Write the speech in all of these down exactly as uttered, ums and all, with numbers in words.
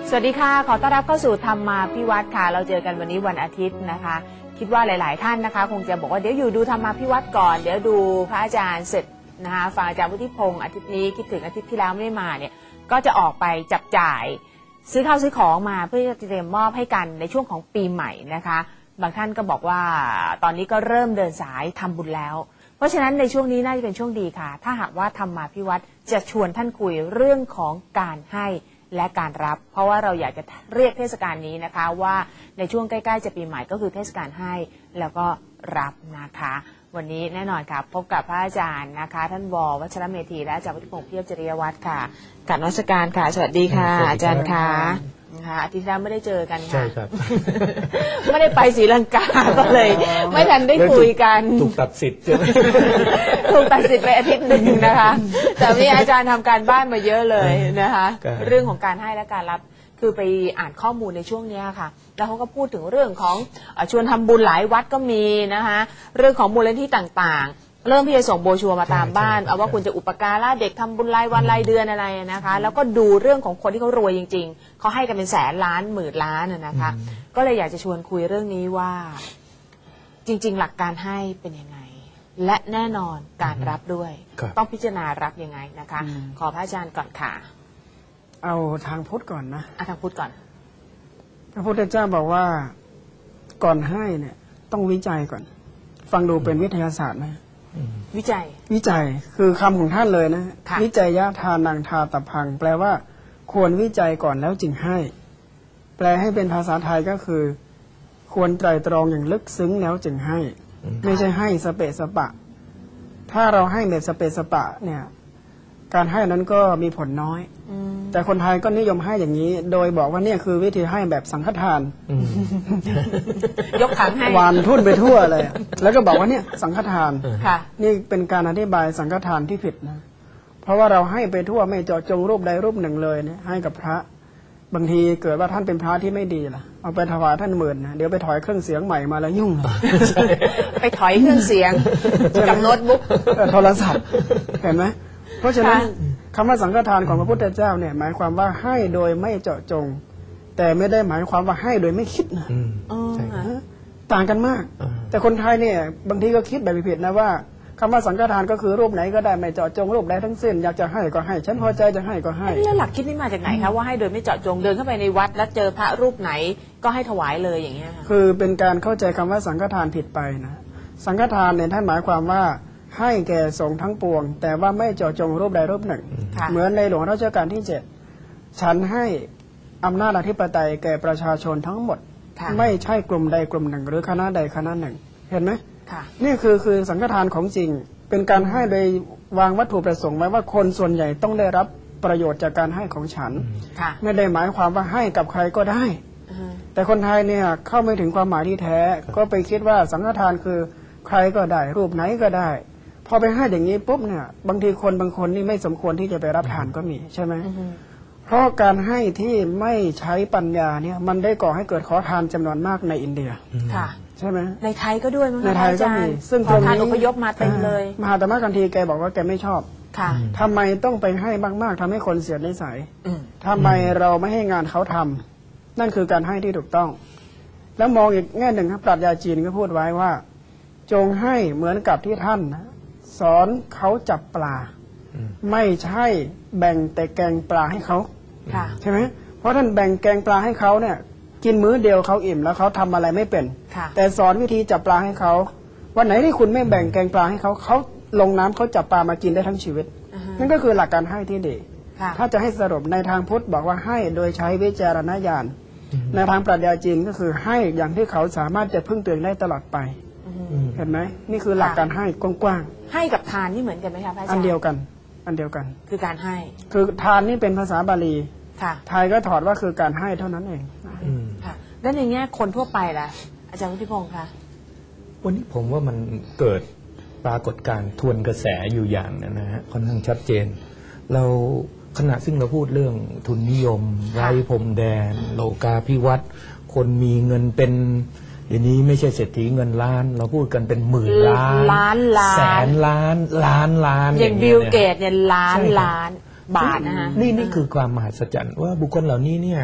สวัสดีค่ะขอต้อนรับเข้าสู่ธรรมาภิวัตรค่ะเราเจอกันวันนี้วันอาทิตย์นะคะคิดว่าหลายๆท่านนะคะคงจะบอกว่าเดี๋ยวอยู่ดูธรรมาภิวัตรก่อนเดี๋ยวดูพระอาจารย์เสร็จนะคะฟังอาจารย์วุฒิพงศ์อาทิตย์นี้คิดถึงอาทิตย์ที่แล้วไม่ได้มาเนี่ยก็จะออกไปจับจ่ายซื้อข้าวซื้อของมาเพื่อจะเตรียมมอบให้กันในช่วงของปีใหม่นะคะบางท่านก็บอกว่าตอนนี้ก็เริ่มเดินสายทำบุญแล้วเพราะฉะนั้นในช่วงนี้น่าจะเป็นช่วงดีค่ะถ้าหากว่าธรรมาภิวัตรจะชวนท่านคุยเรื่องของการให้และการรับเพราะว่าเราอยากจะเรียกเทศกาลนี้นะคะว่าในช่วงใกล้ๆจะปีใหม่ก็คือเทศกาลให้แล้วก็รับนะคะวันนี้แน่นอนค่ะพบกับพระอาจารย์นะคะท่านว.วัชรเมธีและอาจารย์วุฒิพงศ์เพียบจริยวัฒน์ค่ะกราบนมัสการค่ะสวัสดีค่ะอาจารย์ค่ะนะคะอาทิตย์แล้วไม่ได้เจอกันค่ะใช่ครับไม่ได้ไปศรีลังกาก็เลยไม่ทันได้คุยกันถูกตัดสิทธิ์ใช่ไหมถูกตัดสิทธิ์ไปอาทิตย์หนึ่งนะคะแต่มีอาจารย์ทำการบ้านมาเยอะเลยนะคะเรื่องของการให้และการรับคือไปอ่านข้อมูลในช่วงนี้ค่ะแล้วเขาก็พูดถึงเรื่องของชวนทำบุญหลายวัดก็มีนะคะเรื่องของมูลนิธิต่างๆเริ่มที่จะส่งโบชัวมาตามบ้านเอาว่าคุณจะอุปการะเด็กทำบุญรายวันรายเดือนอะไรนะคะแล้วก็ดูเรื่องของคนที่เขารวยจริงๆเขาให้กันเป็นแสนล้านหมื่นล้านนะคะก็เลยอยากจะชวนคุยเรื่องนี้ว่าจริงๆหลักการให้เป็นยังไงและแน่นอนการรับด้วยต้องพิจารณารับยังไงนะคะขอพระอาจารย์ก่อนค่ะเอาทางพุทธก่อนนะเอาทางพุทธก่อนพระพุทธเจ้าบอกว่าก่อนให้เนี่ยต้องวิจัยก่อนฟังดูเป็นวิทยาศาสตร์ไหมวิจัยวิจัยคือคำของท่านเลยนะวิจัยยะทานังทาตะพังแปลว่าควรวิจัยก่อนแล้วจึงให้แปลให้เป็นภาษาไทยก็คือควรไตร่ตรองอย่างลึกซึ้งแล้วจึงให้ไม่ใช่ให้สเปะสปะถ้าเราให้แบบสเปะสปะเนี่ยการให้นั้นก็มีผลน้อยแต่คนไทยก็นิยมให้อย่างนี้โดยบอกว่าเนี่ยคือวิธีให้แบบสังฆทานยกถังให้วานทุ่นไปทั่วเลยแล้วก็บอกว่าเนี่ยสังฆทานนี่เป็นการอธิบายสังฆทานที่ผิดนะเพราะว่าเราให้ไปทั่วไม่เจาะจงรูปใดรูปหนึ่งเลยเนี่ยให้กับพระบางทีเกิดว่าท่านเป็นพระที่ไม่ดีล่ะเอาไปถวายท่านหมื่นนะเดี๋ยวไปถอยเครื่องเสียงใหม่มาแล้วยุ่งไปถอยเครื่องเสียงกับโน้ตบุ๊กโทรศัพท์เห็นไหมเพราะฉะนั้นคำว่าสังฆทานของพระพุทธเจ้าเนี่ยหมายความว่าให้โดยไม่เจาะจงแต่ไม่ได้หมายความว่าให้โดยไม่คิดนะต่างกันมากแต่คนไทยเนี่ยบางทีก็คิดแบบผิดนะว่าคำว่าสังฆทานก็คือรูปไหนก็ได้ไม่เจาะจงรูปใดทั้งสิ้นอยากจะให้ก็ให้ฉันพอใจจะให้ก็ให้แล้วหลักคิดนี่มาจากไหนคะว่าให้โดยไม่เจาะจงเดินเข้าไปในวัดแล้วเจอพระรูปไหนก็ให้ถวายเลยอย่างเงี้ยคือเป็นการเข้าใจคำว่าสังฆทานผิดไปนะสังฆทานเนี่ยท่านหมายความว่าให้แก่สงฆ์ทั้งปวงแต่ว่าไม่เจาะจงรูปใดรูปหนึ่งเหมือนในหลวงรัชกาลที่เจ็ดฉันให้อำนาจอธิปไตยแก่ประชาชนทั้งหมดไม่ใช่กลุ่มใดกลุ่มหนึ่งหรือคณะใดคณะหนึ่งเห็นไหมนี่คือคือสังฆทานของจริงเป็นการให้โดยวางวัตถุประสงค์ไว้ว่าคนส่วนใหญ่ต้องได้รับประโยชน์จากการให้ของฉันไม่ได้หมายความว่าให้กับใครก็ได้แต่คนไทยเนี่ยเข้าไม่ถึงความหมายที่แท้ก็ไปคิดว่าสังฆทานคือใครก็ได้รูปไหนก็ได้พอไปให้อย่างนี้ปุ๊บเนี่ยบางทีคนบางคนนี่ไม่สมควรที่จะไปรับทานก็มีใช่ไหมเพราะการให้ที่ไม่ใช้ปัญญาเนี่ยมันได้ก่อให้เกิดขอทานจำนวนมากในอินเดียค่ะใช่ไหมในไทยก็ด้วยมั้งในไทยก็มีซึ่งขอทานอพยพมาเต็มเลยมหาธรรมกันทีแกบอกว่าแกไม่ชอบค่ะทำไมต้องไปให้มากๆทำให้คนเสียนิสัยทำไมเราไม่ให้งานเขาทำนั่นคือการให้ที่ถูกต้องแล้วมองอีกแง่หนึ่งครับปรัชญาจีนก็พูดไว้ว่าจงให้เหมือนกับที่ท่านสอนเขาจับปลาไม่ใช่แบ่งแต่แกงปลาให้เขาใช่ไหมเพราะท่านแบ่งแกงปลาให้เขาเนี่ยกินมื้อเดียวเขาอิ่มแล้วเขาทำอะไรไม่เป็นแต่สอนวิธีจับปลาให้เขาวันไหนที่คุณไม่แบ่งแกงปลาให้เขาเขาลงน้ำเขาจับปลามากินได้ทั้งชีวิตนั่นก็คือหลักการให้ที่ดีถ้าจะให้สรุปในทางพุทธบอกว่าให้โดยใช้วิจารณญาณในทางปรัชญาจีนก็คือให้อย่างที่เขาสามารถจะพึ่งตัวเองได้ตลอดไปเห็นไหมนี่คือหลักการให้กว้างๆให้กับทานนี่เหมือนกันไหมคะพระอาจารย์อันเดียวกันอันเดียวกันคือการให้คือทานนี่เป็นภาษาบาลีไทยก็ถอดว่าคือการให้เท่านั้นเองค่ะแล้วในแง่คนทั่วไปล่ะอาจารย์วุฒิพงศ์คะวันนี้ผมว่ามันเกิดปรากฏการณ์ทวนกระแสอยู่อย่างนะฮะค่อนข้างชัดเจนเราขณะซึ่งเราพูดเรื่องทุนนิยมไร้พรมแดนโลกาภิวัตน์คนมีเงินเป็นเดี๋ยวนี้ไม่ใช่เศรษฐีเงินล้านเราพูดกันเป็นหมื่นล้านล้านล้านแสนล้านล้านล้านอย่างบิลเกตเนี่ยล้านล้านบาทนะฮะนี่นี่คือความมหัศจรรย์ว่าบุคคลเหล่านี้เนี่ย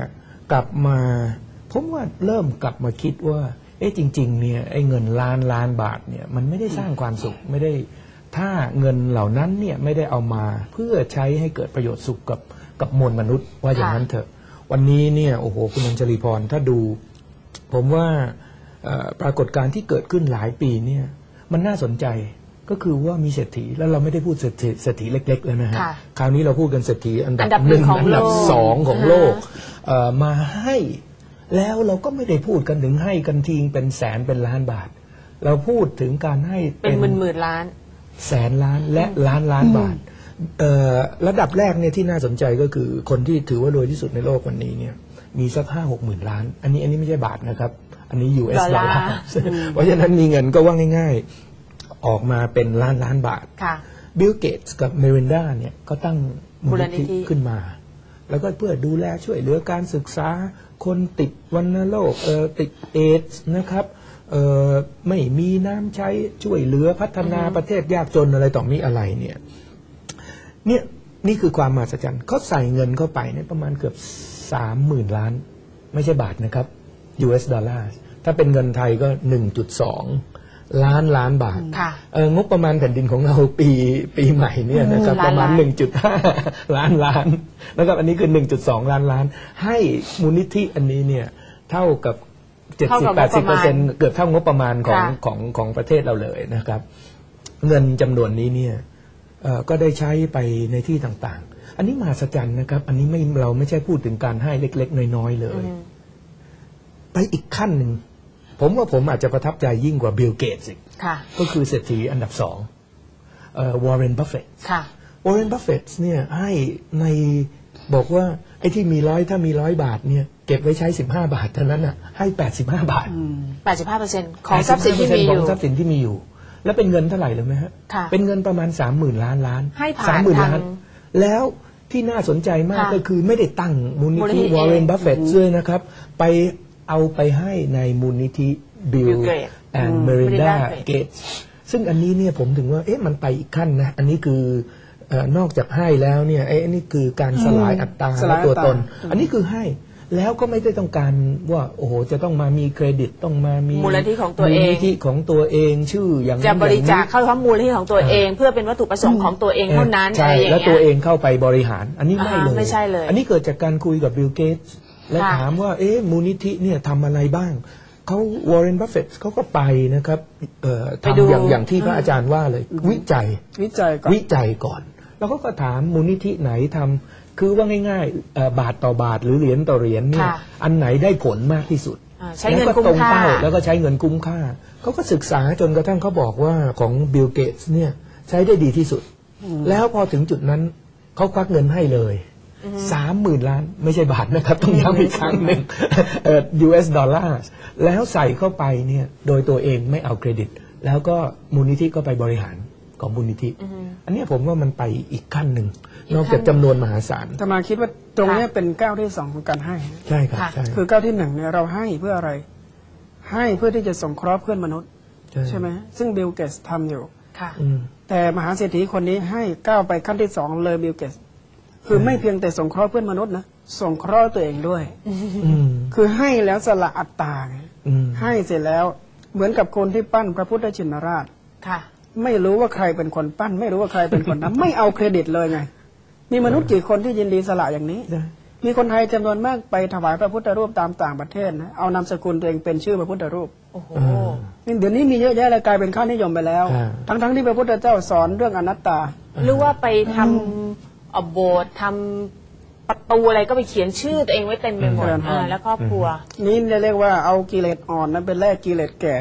กลับมาผมว่าเริ่มกลับมาคิดว่าเอ๊ะจริงๆเนี่ยไอ้เงินล้านล้านบาทเนี่ยมันไม่ได้สร้างความสุขไม่ได้ถ้าเงินเหล่านั้นเนี่ยไม่ได้เอามาเพื่อใช้ให้เกิดประโยชน์สุขกับกับมวลมนุษย์ว่าอย่างนั้นเถอะวันนี้เนี่ยโอ้โหคุณอัญชลีพรถ้าดูผมว่าปรากฏการณ์ที่เกิดขึ้นหลายปีเนี่ยมันน่าสนใจก็คือว่ามีเศรษฐีแล้วเราไม่ได้พูดเศรษฐีเศรษฐีเล็กๆแล้วนะฮะคราวนี้เราพูดกันเศรษฐีอันดับหนึ่งอันดับสองของโลกมาให้แล้วเราก็ไม่ได้พูดกันถึงให้กันทีเป็นแสนเป็นล้านบาทเราพูดถึงการให้เป็นหมื่นหมื่นล้านแสนล้านและล้านล้านบาทระดับแรกเนี่ยที่น่าสนใจก็คือคนที่ถือว่ารวยที่สุดในโลกวันนี้เนี่ยมีสักห้าหกหมื่นล้านอันนี้อันนี้ไม่ใช่บาทนะครับอันนี้ ยู เอส ดอลลาร์เพราะฉะนั้นมีเงินก็ว่าง่ายๆออกมาเป็นล้านล้านบาทบิลเกตส์กับเมรินดาเนี่ยก็ตั้งมูลนิธิขึ้นมาแล้วก็เพื่อดูแลช่วยเหลือการศึกษาคนติดวัณโรคเอ่อติดเอดส์นะครับเอ่อไม่มีน้ำใช้ช่วยเหลือพัฒนาประเทศยากจนอะไรต่อมีอะไรเนี่ยเนี่ยนี่คือความมหัศจรรย์เขาใส่เงินเข้าไปเนี่ยประมาณเกือบสามหมื่นล้านไม่ใช่บาทนะครับ ยู เอส ดอลลาร์ถ้าเป็นเงินไทยก็ หนึ่งจุดสอง ล้านล้านบาทเอองบประมาณแผ่นดินของเราปีปีใหม่เนี่ยนะครับประมาณ หนึ่งจุดห้า ล้านล้านนะครับอันนี้คือ หนึ่งจุดสอง ล้านล้านให้มูลนิธิอันนี้เนี่ยเท่ากับ เจ็ดสิบถึงแปดสิบเปอร์เซ็นต์ เกือบเท่างบประมาณของของของประเทศเราเลยนะครับเงินจำนวนนี้เนี่ยก็ได้ใช้ไปในที่ต่างๆอันนี้มหัศจรรย์นะครับอันนี้ไม่เราไม่ใช่พูดถึงการให้เล็กๆน้อยๆเลยไปอีกขั้นหนึ่งผมว่าผมอาจจะประทับใจยิ่งกว่าบิลเกตส์อีกก็คือเศรษฐีอันดับสองวอร์เรน บัฟเฟตต์วอร์เรน บัฟเฟตต์เนี่ยให้ในบอกว่าไอ้ที่มีร้อยถ้ามีร้อยบาทเนี่ยเก็บไว้ใช้สิบห้าบาทเท่านั้นอ่ะให้แปดสิบห้าบาทแปดสิบห้าเปอร์เซ็นต์ ของทรัพย์สินที่มีอยู่ของทรัพย์สินที่มีอยู่แล้วเป็นเงินเท่าไหร่รู้ไหมฮะเป็นเงินประมาณ สามหมื่น ล้านล้านให้ผ่านสามหมื่น ล้านแล้วที่น่าสนใจมากก็คือไม่ได้ตั้งมูลนิธิวอร์เรน บัฟเฟตต์ด้วยนะครับไปเอาไปให้ในมูลนิธิบิลแอนด์เมรินดาเกตส์ซึ่งอันนี้เนี่ยผมถึงว่าเอ๊ะมันไปอีกขั้นนะอันนี้คือนอกจากให้แล้วเนี่ยไอ้นี่คือการสลายอัตราและตัวตนอันนี้คือให้แล้วก็ไม่ได้ต้องการว่าโอ้โหจะต้องมามีเครดิตต้องมามีมูลนิธิของตัวเองมูลนิธิของตัวเองชื่ออย่างจะบริจาคเข้าเข้ามูลนิธิของตัวเองเพื่อเป็นวัตถุประสงค์ของตัวเองเท่านั้นใช่แล้วตัวเองเข้าไปบริหารอันนี้ไม่เลยไม่ใช่เลยอันนี้เกิดจากการคุยกับบิลเกตส์และถามว่าเอ๊ะมูลนิธิเนี่ยทำอะไรบ้างเขาวอร์เรน บัฟเฟตต์เขาก็ไปนะครับทำอย่างอย่างที่พระอาจารย์ว่าเลยวิจัยวิจัยก่อนวิจัยก่อนแล้วเขาก็ถามมูลนิธิไหนทำคือว่าง่ายๆบาทต่อบาทหรือเหรียญต่อเหรียญเนี่ยอันไหนได้ผลมากที่สุดใช้เงินคุ้มค่าแล้วก็ใช้เงินคุ้มค่าเขาก็ศึกษาจนกระทั่งเขาบอกว่าของบิลเกตส์เนี่ยใช้ได้ดีที่สุดแล้วพอถึงจุดนั้นเขาควักเงินให้เลยสามหมื่นล้านไม่ใช่บาทนะครับต้องย้ำอีกครั้งหนึ่ง ยู เอส ดอลลาร์แล้วใส่เข้าไปเนี่ยโดยตัวเองไม่เอาเครดิตแล้วก็มูลนิธิก็ไปบริหารของมูลนิธิอันนี้ผมว่ามันไปอีกขั้นหนึ่งนอกจากจำนวนมหาศาลแต่มาคิดว่าตรงนี้เป็นก้าวที่สองของการให้ใช่ครับใช่คือก้าวที่หนึ่งเนี่ยเราให้เพื่ออะไรให้เพื่อที่จะสงเคราะห์เพื่อนมนุษย์ใช่ไหมซึ่งบิลเกตส์ทำอยู่แต่มหาเศรษฐีคนนี้ให้ก้าวไปขั้นที่สองเลยบิลเกตส์คือไม่เพียงแต่สงเคราะห์เพื่อนมนุษย์นะสงเคราะห์ตัวเองด้วยคือให้แล้วสละอัตตาให้เสร็จแล้วเหมือนกับคนที่ปั้นพระพุทธชินราชไม่รู้ว่าใครเป็นคนปั้นไม่รู้ว่าใครเป็นคนทำไม่เอาเครดิตเลยไงมีมนุษย์กี่คนที่ยินดีสละอย่างนี้มีคนไทยจำนวนมากไปถวายพระพุทธรูปตามต่างประเทศนะเอานามสกุลตัวเองเป็นชื่อพระพุทธรูปโอ้โหเดี๋ยวนี้มีเยอะแยะเลยกลายเป็นค่านิยมไปแล้วทั้งๆที่พระพุทธเจ้าสอนเรื่องอนัตตาหรือว่าไปทำเอาโบสถ์ทำประตูอะไรก็ไปเขียนชื่อตัวเองไว้เต็มไปหมดแล้วครอบครัวนี่เรียกว่าเอากิเลสอ่อนนั้นเป็นแลกกิเลสแก่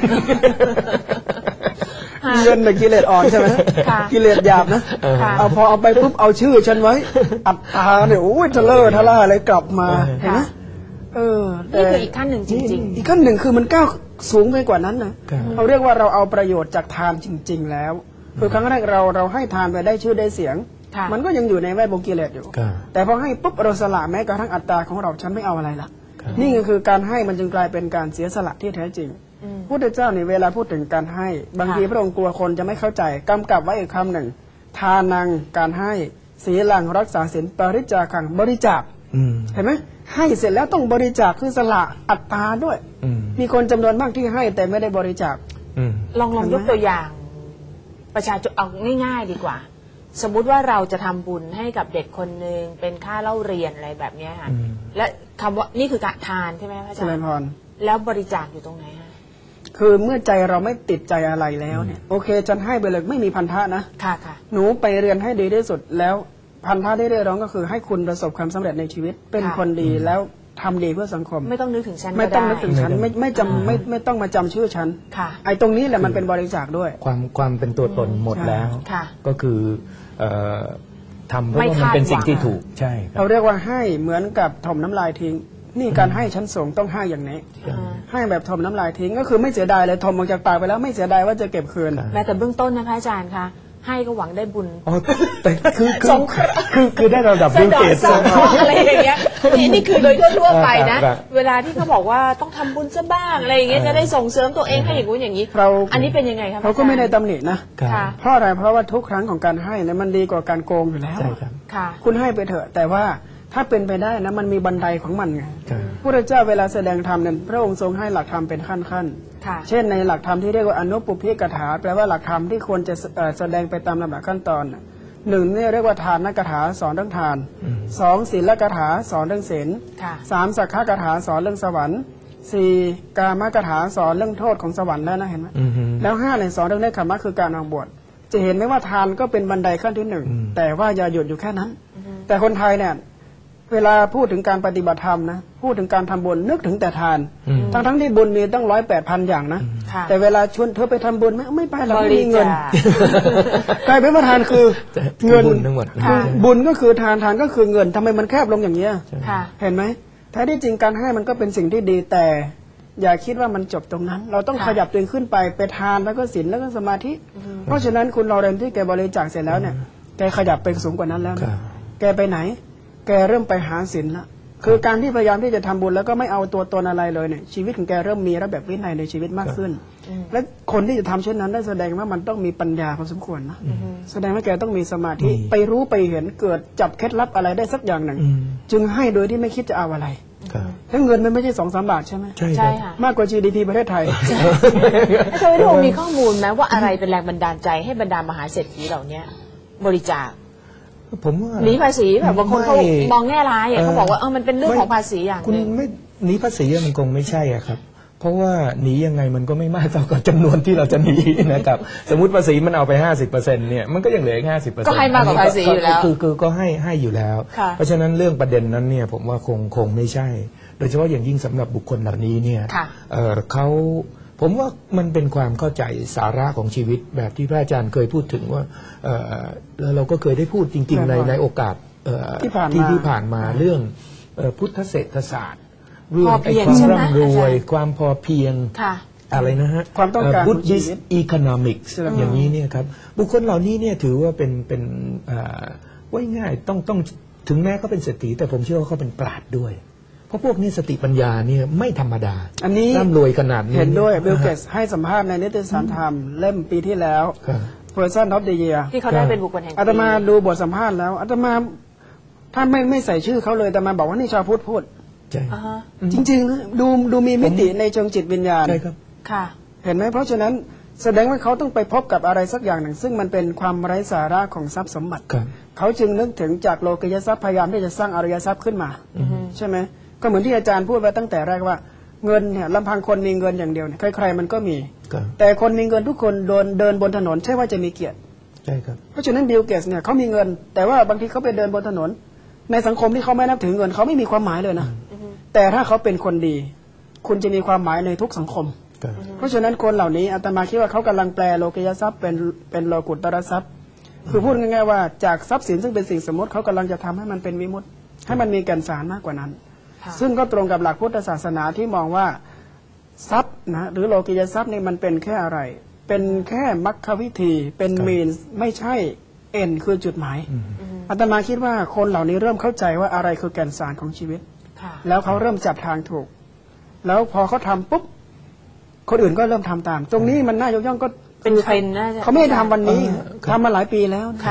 เงินเป็นกิเลสอ่อนใช่ไหมกิเลสหยาบนะเอาพอเอาไปปุ๊บเอาชื่อฉันไว้อัตตาเนี่ยโอ้ยทะเลาะทะล่าอะไรกลับมาเห็นไหมเออนี่คืออีกขั้นหนึ่งจริงๆอีกขั้นหนึ่งคือมันก้าวสูงไปกว่านั้นนะเขาเรียกว่าเราเอาประโยชน์จากทานจริงๆแล้วคือครั้งแรกเราเราให้ทานไปได้ชื่อได้เสียงมันก็ยังอยู่ในแวดวงกิเลสอยู่แต่พอให้ปุ๊บเราสละแม้กระทั่งอัตตาของเราฉันไม่เอาอะไรละนี่ก็คือการให้มันจึงกลายเป็นการเสียสละที่แท้จริงพุทธเจ้าเนี่ยเวลาพูดถึงการให้บางทีพระองค์กลัวคนจะไม่เข้าใจกำกับไว้อีกคำหนึ่งทานังการให้ศีลังรักษาศีลปริจาคังบริจาคอืมเห็นไหมให้เสร็จแล้วต้องบริจาคคือสละอัตราด้วยอืมมีคนจำนวนมากที่ให้แต่ไม่ได้บริจาคอืมลองลองเห็นไหมยกตัวอย่าง ประชาชนเอาง่าย ๆ ดีกว่า สมมุติว่าเราจะทำบุญให้กับเด็กคนหนึ่งเป็นค่าเล่าเรียนอะไรแบบเนี้ยค่ะอืมและคำว่านี่คือการทานใช่ไหมพระอาเจจารริญย์พรแล้วบริจาคอยู่ตรงไหนฮะคือเมื่อใจเราไม่ติดใจอะไรแล้วเนี่ยโอเคฉันให้ไปเลยไม่มีพันธะนะค่ะค่ะหนูไปเรียนให้ดีที่สุดแล้วพันธะที่ได้ร้องก็คือให้คุณประสบความสำเร็จในชีวิต เป็นค่ะคนดีแล้วทำดีเพื่อสังคมไม่ต้องนึกถึงฉันไม่ต้องนึก็กได้ถึงฉันไม่ไม่จำไม่ไม่ต้องมาจำชื่อฉันค่ะไอ้ตรงนี้แหละมันเป็นบริจาคด้วยความความเป็นตัวตนหมดแล้วค่ะก็คือเอ่อทำเพราะไม่ว่ามันเป็นสิ่งที่คาดหวังถูกใช่ครัเราบเรียกว่าให้เหมือนกับถมน้ำลายทิ้ง นี่การให้ชั้นสูงต้องให้อย่างนี้อ่าให้แบบถมน้ำลายทิ้งก็คือไม่เสียดายเลยถมออกจากปากไปแล้วไม่เสียดายว่าจะเก็บคืนครับแม้แต่เบื้องต้นนะคะอาจารย์คะให้ก็หวังได้บุญอ๋อแต่คือคือสงเคราะห์คือคือได้ระดับสะบิลดอเกกตสะเคราะห์อะไรอย่างเงี้ยนี่นี่คือโดยทั่วๆไปนะครับเวลาที่เขาบอกว่าต้องทำบุญซะบ้างอะไรอย่างเงี้ยจะได้ส่งเสริมตัวเองให้อย่างงู้นอย่างนี้เราอันนี้เป็นยังไงครับเขาก็ไม่ได้ตำหนินะครับค่ะเพราะอะไรเพราะว่าทุกครั้งของการให้เนี่ยมันดีกว่าการโกงอยู่แล้วใช่ครับค่ะคุณให้ไปเถอะ แต่ว่าถ้าเป็นไปได้นะมันมีบันไดของมันไงครับพระเจ้าเวลาแสดงธรรมเนี่ยพระองค์ทรงให้หลักธรรมเป็นขั้นๆค่ะเช่นในหลักธรรมที่เรียกว่าอนุปุพพิกถาแปลว่าหลักธรรมที่ควรจะเอ่อแสดงไปตามลำดับขั้นตอนน่ะหนึ่งเนี่ยเรียกว่าทานนักถาสอนเรื่องทานอืมสองศีลกถาสอนเรื่องศีลค่ะสามสักขะกถาสอนเรื่องสวรรค์สี่กามกถาสอนเรื่องโทษของสวรรค์แล้วนะเห็นไหมอืมฮึแล้วห้าเนี่ยสอนเรื่องเนคขมมะคือการออกบวชจะเห็นไหมว่าทานก็เป็นบันไดขั้นที่หนึ่งอืมแต่ว่าอย่าหยุดอยู่แค่นั้น แต่คนไทยเนี่ยเวลาพูดถึงการปฏิบัติธรรมนะพูดถึงการทำบุญนึกถึงแต่ทานอืมทั้งทั้งๆที่บุญมีตั้งร้อยแปดพันอย่างนะค่ะแต่เวลาชวนเธอไปทำบุญไม่ไม่ไปหรอกบไม่ริมีเงินจาคกลายเป็นว่าทานคือแต่เงินบุญทั้งหมดคือค่ะบุญก็คือทานทานก็คือเงินทำไมมันแคบลงอย่างนี้ยค่ะเห็นไหมแท้ที่จริงการให้มันก็เป็นสิ่งที่ดีแต่อย่าคิดว่ามันจบตรงนั้น เราต้องค่ะขยับตัวเองขึ้นไปไปทานแล้วก็ศีลแล้วก็สมาธิ เพราะฉะนั้นคุณลอเรนที่แกบริจาคเสร็จแล้วเนี่ยแกขยับไปสูงกว่านั้นแล้วครันะบแกไปไหน แกเริ่มไปหาศีลละคือการที่พยายามที่จะทำบุญแล้วก็ไม่เอาตัวตนอะไรเลยเนี่ยชีวิตของแกเริ่มมีระแบบวินัยในชีวิตมากขึ้น และคนที่จะทำเช่นนั้นได้แสดงว่ามันต้องมีปัญญาพอสมควรนะแสดงว่าแกต้องมีสมาธิมีไปรู้ไปเห็นเกิดจับเคล็ดลับอะไรได้สักอย่างหนึ่งอืมจึงให้โดยที่ไม่คิดจะเอาอะไรครับแล้วเงินมันไม่ใช่สองสามบาทใช่ไหมใช่คใช่รับค่ะมากกว่า จี ดี พี ประเทศไทยอาจารย์วิโรจน์มีข้อมูลไหมว่าอะไรเป็นแรงบันดาลใจให้บรรดามหาเศรษฐีเหล่าเนี้ยบริจาคผมว่าหนีภาษีแบบบางคนเขาไม่มองแง่ร้ายอะเอ่อเขาบอกว่าเออมันเป็นเรื่องของภาษีอย่างคุณหนึ่งไม่หนีภาษีมันคงไม่ใช่อะครับ เพราะว่าหนียังไงมันก็ไม่มากเท่ากับจำนวนที่เราจะหนีนะครับ สมมติภาษีมันเอาไปห้าสิบเปอร์เซ็นต์เนี่ยมันก็ยังเหลืออีกห้าสิบเปอร์เซ็นต์ก็ให้มากกว่าภาษีอยู่แล้วคือคือก็ให้ให้อยู่แล้วค่ะเพราะฉะนั้นเรื่องประเด็นนั้นเนี่ยผมว่าคงคงไม่ใช่ โดยเฉพาะอย่างยิ่งสำหรับบุคคลเหล่านี้เนี่ยค่ะเอ่อเขาผมว่ามันเป็นความเข้าใจสาระของชีวิตแบบที่พระอาจารย์เคยพูดถึงว่าเอ่อแล้วเราก็เคยได้พูดจริง ๆ ในในโอกาสเอ่อที่ผ่านมาที่ที่ผ่านมาเรื่องเอ่อพุทธเศรษฐศาสตร์ เรื่องพอไอ้เพียงความใช่ไหมร่ำรวยอาจารย์ความพอเพียงค่ะอะไรนะฮะความต้องการพุทของชีธิวิตอีคโนมิกส์ใช่ไหมอย่างนี้เนี่ยครับบุคคลเหล่านี้เนี่ยถือว่าเป็นเป็นเอ่อว่าง่ายต้องต้องถึงแม้เขาเป็นเศรษฐีแต่ผมเชื่อว่าเขาเป็นปราชญ์ด้วย เพราะพวกนี้สติปัญญาเนี่ยไม่ธรรมดาอันนี้ร่ำรวยขนาดนี้เห็นด้วยบิลเกตให้สัมภาษณ์ในนิตยสารไทม์เล่มปีที่แล้วครับ Person of the Year ที่เขาได้เป็นบุคคลแห่งปีอาตมาดูบทสัมภาษณ์แล้วอาตมาถ้าไม่ไม่ใส่ชื่อเขาเลยแต่มาบอกว่านี่ชาวพุทธพูดใช่อ่าฮะจริงๆนะดูดูมีมิติในเชิงจิตวิญญาณใช่ครับค่ะเห็นไหมเพราะฉะนั้นแสดงว่าเขาต้องไปพบกับอะไรสักอย่างหนึ่ง ซึ่งมันเป็นความไร้สาระของทรัพย์สมบัติครับเขาจึงนึกถึงจากโลกิยทรัพย์พยายามที่จะสร้างอริยทรัพย์ขึ้นมา ใช่ไหมก็เหมือนที่อาจารย์พูดไว้ตั้งแต่แรกว่าเงินเนี่ยลำพังคนมีเงินอย่างเดียวเนี่ยใครๆมันก็มีครับแต่คนมีเงินทุกคนเดินเดินบนถนนใช่ว่าจะมีเกียรติใช่ครับเพราะฉะนั้นบิลเกตส์เนี่ยเขามีเงิน แต่ว่าบางทีเขาไปเดินบนถนน ในสังคมที่เขาไม่นับถือเงินเขาไม่มีความหมายเลยนะแต่ถ้าเขาเป็นคนดี คุณจะมีความหมายในทุกสังคมครับเพราะฉะนั้นคนเหล่านี้อาตมาคิดว่าเขากำลังแปลโลกิยทรัพย์เป็นเป็นโลกุตตรทรัพย์ คือพูดง่ายๆว่าจากทรัพย์สินซึ่งเป็นสิ่งสมมติเขากำลังจะทำให้มันเป็นวิมุตติให้มันมีแก่นสารมากกว่านั้นค่ะซึ่งก็ตรงกับหลักพุทธศาสนาที่มองว่าทรัพย์นะหรือโลกิยทรัพย์นี่มันเป็นแค่อะไร เป็นแค่มรรควิธี เป็นมีนไม่ใช่เอ็นคือจุดหมายอาตมาคิดว่าคนเหล่านี้เริ่มเข้าใจว่าอะไรคือแก่นสารของชีวิตค่ะแล้วเขาเริ่มจับทางถูก แล้วพอเขาทำปุ๊บคนอื่นก็เริ่มทำตาม ตรงนี้มันน่ายกย่องก็เป็นเทรนด์น่าจะเขาไม่ได้ทำวันนี้เออครับทำมาหลายปีแล้วค่ะ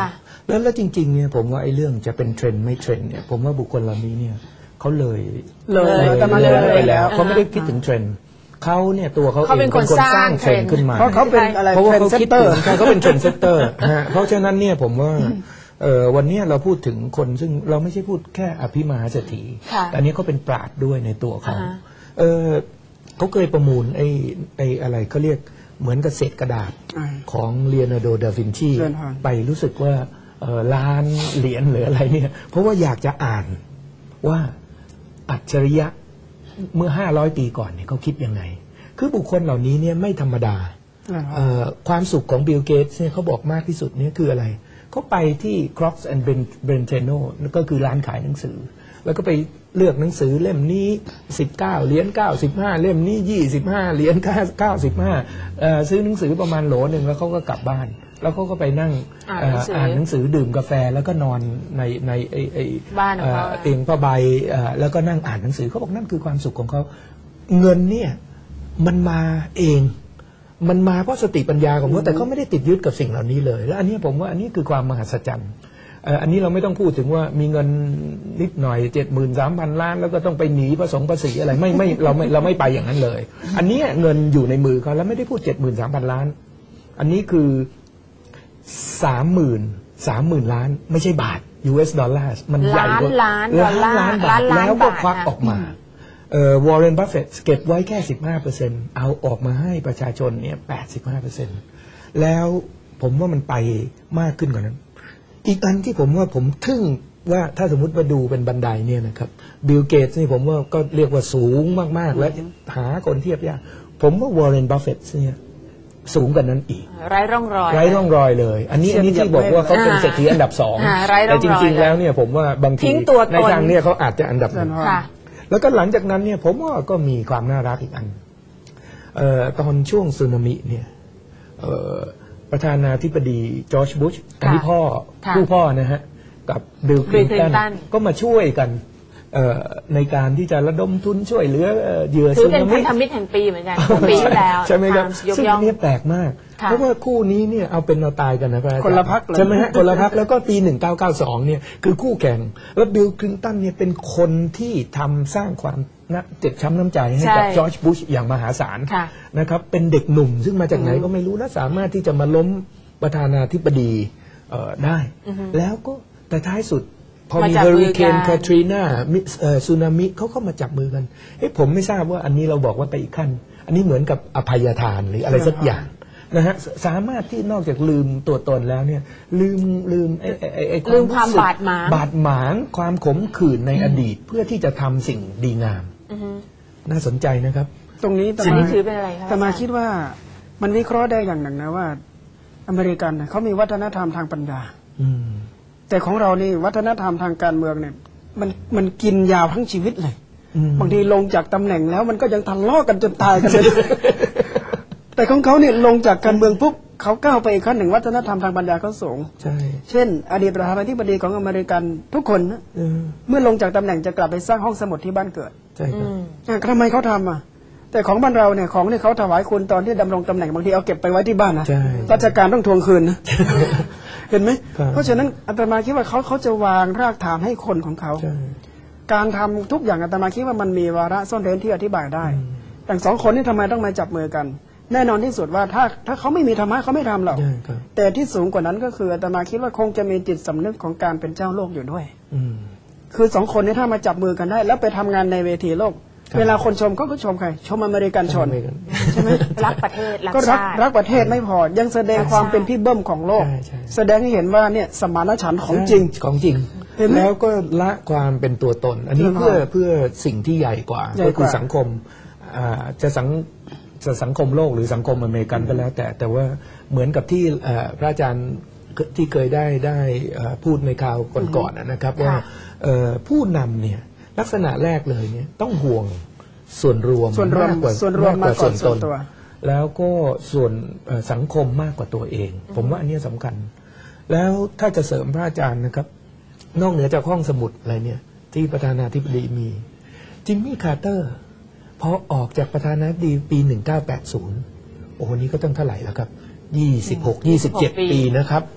แล้วแล้วจริงๆเนี่ยผมว่าไอ้เรื่องจะเป็นเทรนด์ไม่เทรนด์เนี่ยผมว่าบุคคลเหล่านี้เนี่ยเขาเลยเลยเลยแต่มันเลยเลยไปแล้วอ่าเขาไม่ได้คิดถึงเทรนด์เขาเนี่ยตัวเขาเขาเอเป็งนคนเป็นคนสร้างสร้างเทรนด์ขึ้นมาเพราะเขาเป็นอะไรเพราะว่าเทรนเขาด์เซคิดตเตอร์ใช่เขาเป็นเทรนด์เซตเตอร์ฮะเพราะฉะนั้นเนี่ยผมว่าเอ่อวันนี้เราพูดถึงคนซึ่งเราไม่ใช่พูดแค่อภิมหาเศรษฐีค่ะแต่อันนี้เขาเป็นปราชญ์ด้วยในตัวเขาอ่าฮะเออเขาเคยประมูลไอ้ไอ้อะไรเขาเรียกเหมือนกับเศษกระดาษอ่าของเลโอนาร์โด ดาวินชีเชิญค่ะไปรู้สึกว่าเอ่อล้านเหรียญหรืออะไรเนี่ย เพราะว่าอยากจะอ่านว่าอัจฉริยะเมื่อห้าร้อยปีก่อนเนี่ยเขาคิดยังไง คือบุคคลเหล่านี้เนี่ยไม่ธรรมดาเอ่อความสุขของบิลเกตส์เนี่ยเขาบอกมากที่สุดเนี่ยคืออะไร เขาไปที่ Crocs and Brentano ก็คือร้านขายหนังสือ แล้วก็ไปเลือกหนังสือเล่มนี้สิบเก้าเหรียญเก้าสิบห้าเล่มนี้ยี่สิบห้าเหรียญเก้าสิบห้าเอ่อซื้อหนังสือประมาณโหลหนึ่งแล้วเขาก็กลับบ้าน แล้วเขาก็ไปนั่งอ่านหนังสือเอ่ออ่านหนังสือดื่มกาแฟแล้วก็นอนในในไอ้ไอ้บ้านของเขาเอ่อเตียงผ้าใบเอ่อแล้วก็นั่งอ่านหนังสือเขาบอกนั่นคือความสุขของเขาเงินเนี่ยมันมาเอง มันมาเพราะสติปัญญาของเขาแต่เขาไม่ได้ติดยึดกับสิ่งเหล่านี้เลย และอันนี้ผมว่าอันนี้คือความมหัศจรรย์เอ่ออันนี้เราไม่ต้องพูดถึงว่ามีเงินนิดหน่อยเจ็ดหมื่นสามพันล้านแล้วก็ต้องไปหนีผสมภาษีอะไรไม่ไม่เราไม่เราไม่ไปอย่างนั้นเลย อันนี้เงินอยู่ในมือเขาแล้วไม่ได้พูดเจ็ดหมื่นสามพันล้าน อันนี้คือสามหมื่นสามหมื่นล้านไม่ใช่บาท ยู เอส ดอลลาร์มันใหญ่กว่าล้านล้านล้านล้านบาทล้านล้านแล้วก็บาทควักนะออกมา เอ่อวอร์เรน บัฟเฟตต์เก็บไว้แค่ สิบห้าเปอร์เซ็นต์ เอาออกมาให้ประชาชนเนี่ย แปดสิบห้าเปอร์เซ็นต์ แล้วผมว่ามันไปมากขึ้นกว่านั้น อีกอันที่ผมว่าผมทึ่งว่าถ้าสมมติมาดูเป็นบันไดเนี่ยนะครับบิลเกตส์นี่ผมว่าก็เรียกว่าสูงมากๆ และหาคนเทียบยากผมว่าวอร์เรน บัฟเฟตต์เนี่ยสูงกว่านั้นอีกไร้ร่องรอยไร้ร่องรอยเลย อันนี้อันนี้ที่บอกว่าเขาเป็นเศรษฐีอันดับสองอ่าไร้ร่แต่องจรอยริง ๆ แล้วเนี่ยผมว่าบางทีทิ้งตัวตนในทางเนี่ยเขาอาจจะอันดับหนึ่งค่ะแล้วก็หลังจากนั้นเนี่ยผมว่าก็มีความน่ารักอีกอันเอ่อตอนช่วงสึนามิเนี่ยเอ่อประธานาธิบดีจอร์จบุชอันนี้พ่อค่ะผู้พ่อนะฮะกับบิลคบิลิลนคลินตัตันนก็มาช่วยกันเอ่อในการที่จะระดมทุนช่วยเหลือเอ่อเหยื่อถืสึอเป็นนาพัมินธมิตรแห่งปีเหมือนกันของปีที่แล้วใช่ไหมครับ Times ยกซึ่งย่ออังนนี้แปลกมากค่ะเพราะว่าคู่นี้เนี่ยเอาเป็นเอาตายกันนะพระอาจารย์คนละพรรคเลยใช่ไหมฮะคนละพรรคแล้วก็ปีหนึ่งเก้าเก้าสองเนี่ยคือคู่แข่ง แล้วบิลคลินตันเนี่ยเป็นคนที่ทำสร้างความนะเจ็บช้ำน้ำใจให้กับใช่จอร์จบุชอย่างมหาศาลค่ะนะครับเป็นเด็กหนุ่มซึ่งมาจากไหนก็ไม่รู้และสามารถที่จะมาล้มประธานาธิบดีเอ่อได้ แล้วก็แต่ท้ายสุด พอมีมาจับเฮอมืริอเคนกันแคทรีนาสึนามิเขาก็มาจับมือกันเอ๊ะผมไม่ทราบว่าอันนี้เราบอกว่าไปอีกขั้น อันนี้เหมือนกับอภัยทานหรืออะไรสักอย่างนะฮะสสามารถที่นอกจากลืมตัวตนแล้วเนี่ยลืมลืมไอ้ไอ้ไอ้ไอ้ลืมความรู้สึกบาดหมางบาดหมางความขมขื่นในอดีตเพื่อที่จะทำสิ่งดีงามอือฮึน่าสนใจนะครับตรงนี้แต่อันนี้มาถือเป็นอะไรคะแต่มาอาจารย์คิดว่ามันวิเคราะห์ได้อย่างหนึ่งนะว่า อเมริกันเนี่ยเขามีวัฒนธรรมทางปัญญาอืมแต่ของเรานี่วัฒนธรรมทางการเมืองเนี่ยมันมันกินยาวทั้งชีวิตเลยอืมบางทีลงจากตำแหน่งแล้วมันก็ยังทะเลาะกันจนตายกันเลย แต่ของเขาเนี่ยลงจากการเมืองปุ๊บเขาก้าวไปอีกขั้นหนึ่งวัฒนธรรมทางปัญญาเขาสูงใช่เช่น อดีตประธานาธิบดีของอเมริกันทุกคนนะเออเมื่อลงจากตำแหน่งจะกลับไปสร้างห้องสมุดที่บ้านเกิดใช่ครับอืมอ่ะทำไมเขาทำอ่ะแต่ของบ้านเราเนี่ยของที่เขาถวายคุณตอนที่ดำรงตำแหน่งบางทีเอาเก็บไปไว้ที่บ้านนะใช่ราชการต้องทวงคืนนะ เห็นไหมครับเพราะฉะนั้นอาตมาคิดว่าเขาเขาจะวางรากฐานให้คนของเขาใช่การทำทุกอย่างอาตมาคิดว่ามันมีวาระซ่อนเร้นที่อธิบายได้แต่สองคนนี่ทำไมต้องมาจับมือกัน แน่นอนที่สุดว่าถ้าถ้าเขาไม่มีธรรมะเขาไม่ทำหรอกใช่ครับแต่ที่สูงกว่านั้นก็คืออาตมาคิดว่าคงจะมีจิตสำนึกของการเป็นเจ้าโลกอยู่ด้วยอืมคือสองคนนี้ถ้ามาจับมือกันได้ แล้วไปทำงานในเวทีโลกครับเวลาคนชมเขาก็ชมใคร ชมอเมริกันชนใช่ไหมใช่ไหมรักประเทศรักก็รักชาติรักประเทศไม่พอ ยังแสดงความเป็นพี่เบิ้มของโลกใช่ใช่แสดงให้เห็นว่าเนี่ยสมานฉันท์ของจริงของจริงเห็นไหมแล้วก็ละความเป็นตัวตน อันนี้ใช่เพื่อเพื่อสิ่งที่ใหญ่กว่าใหญ่ก็กว่าคือสังคมอ่าจะสังจะสังคมโลกหรือสังคมอเมริกันก็แล้ว แต่แต่ว่าเหมือนกับที่เอ่อพระอาจารย์ที่เคยได้ได้เอ่อพูดในข่าวก่อนๆนะครับ ว่าเอ่อผู้นำเนี่ยลักษณะแรกเลยเนี่ยต้องห่วงส่วนรวมส่วนรวมมากกว่าส่วนรวมมาก่อนส่วนตัวแล้วก็ส่วนเอ่อสังคมมากกว่าตัวเอง ผมว่าอันเนี้ยสำคัญ แล้วถ้าจะเสริมพระอาจารย์นะครับ นอกเหนือจากห้องสมุดอะไรเนี่ย ที่ประธานาธิบดีมี จิมมี่คาร์เตอร์พอออกจากประธานาธิบดีปี หนึ่งเก้าแปดศูนย์ โอ้โหนี้ก็ต้องเท่าไหร่แล้วครับ ยี่สิบหก ยี่สิบเจ็ด ปีนะครับ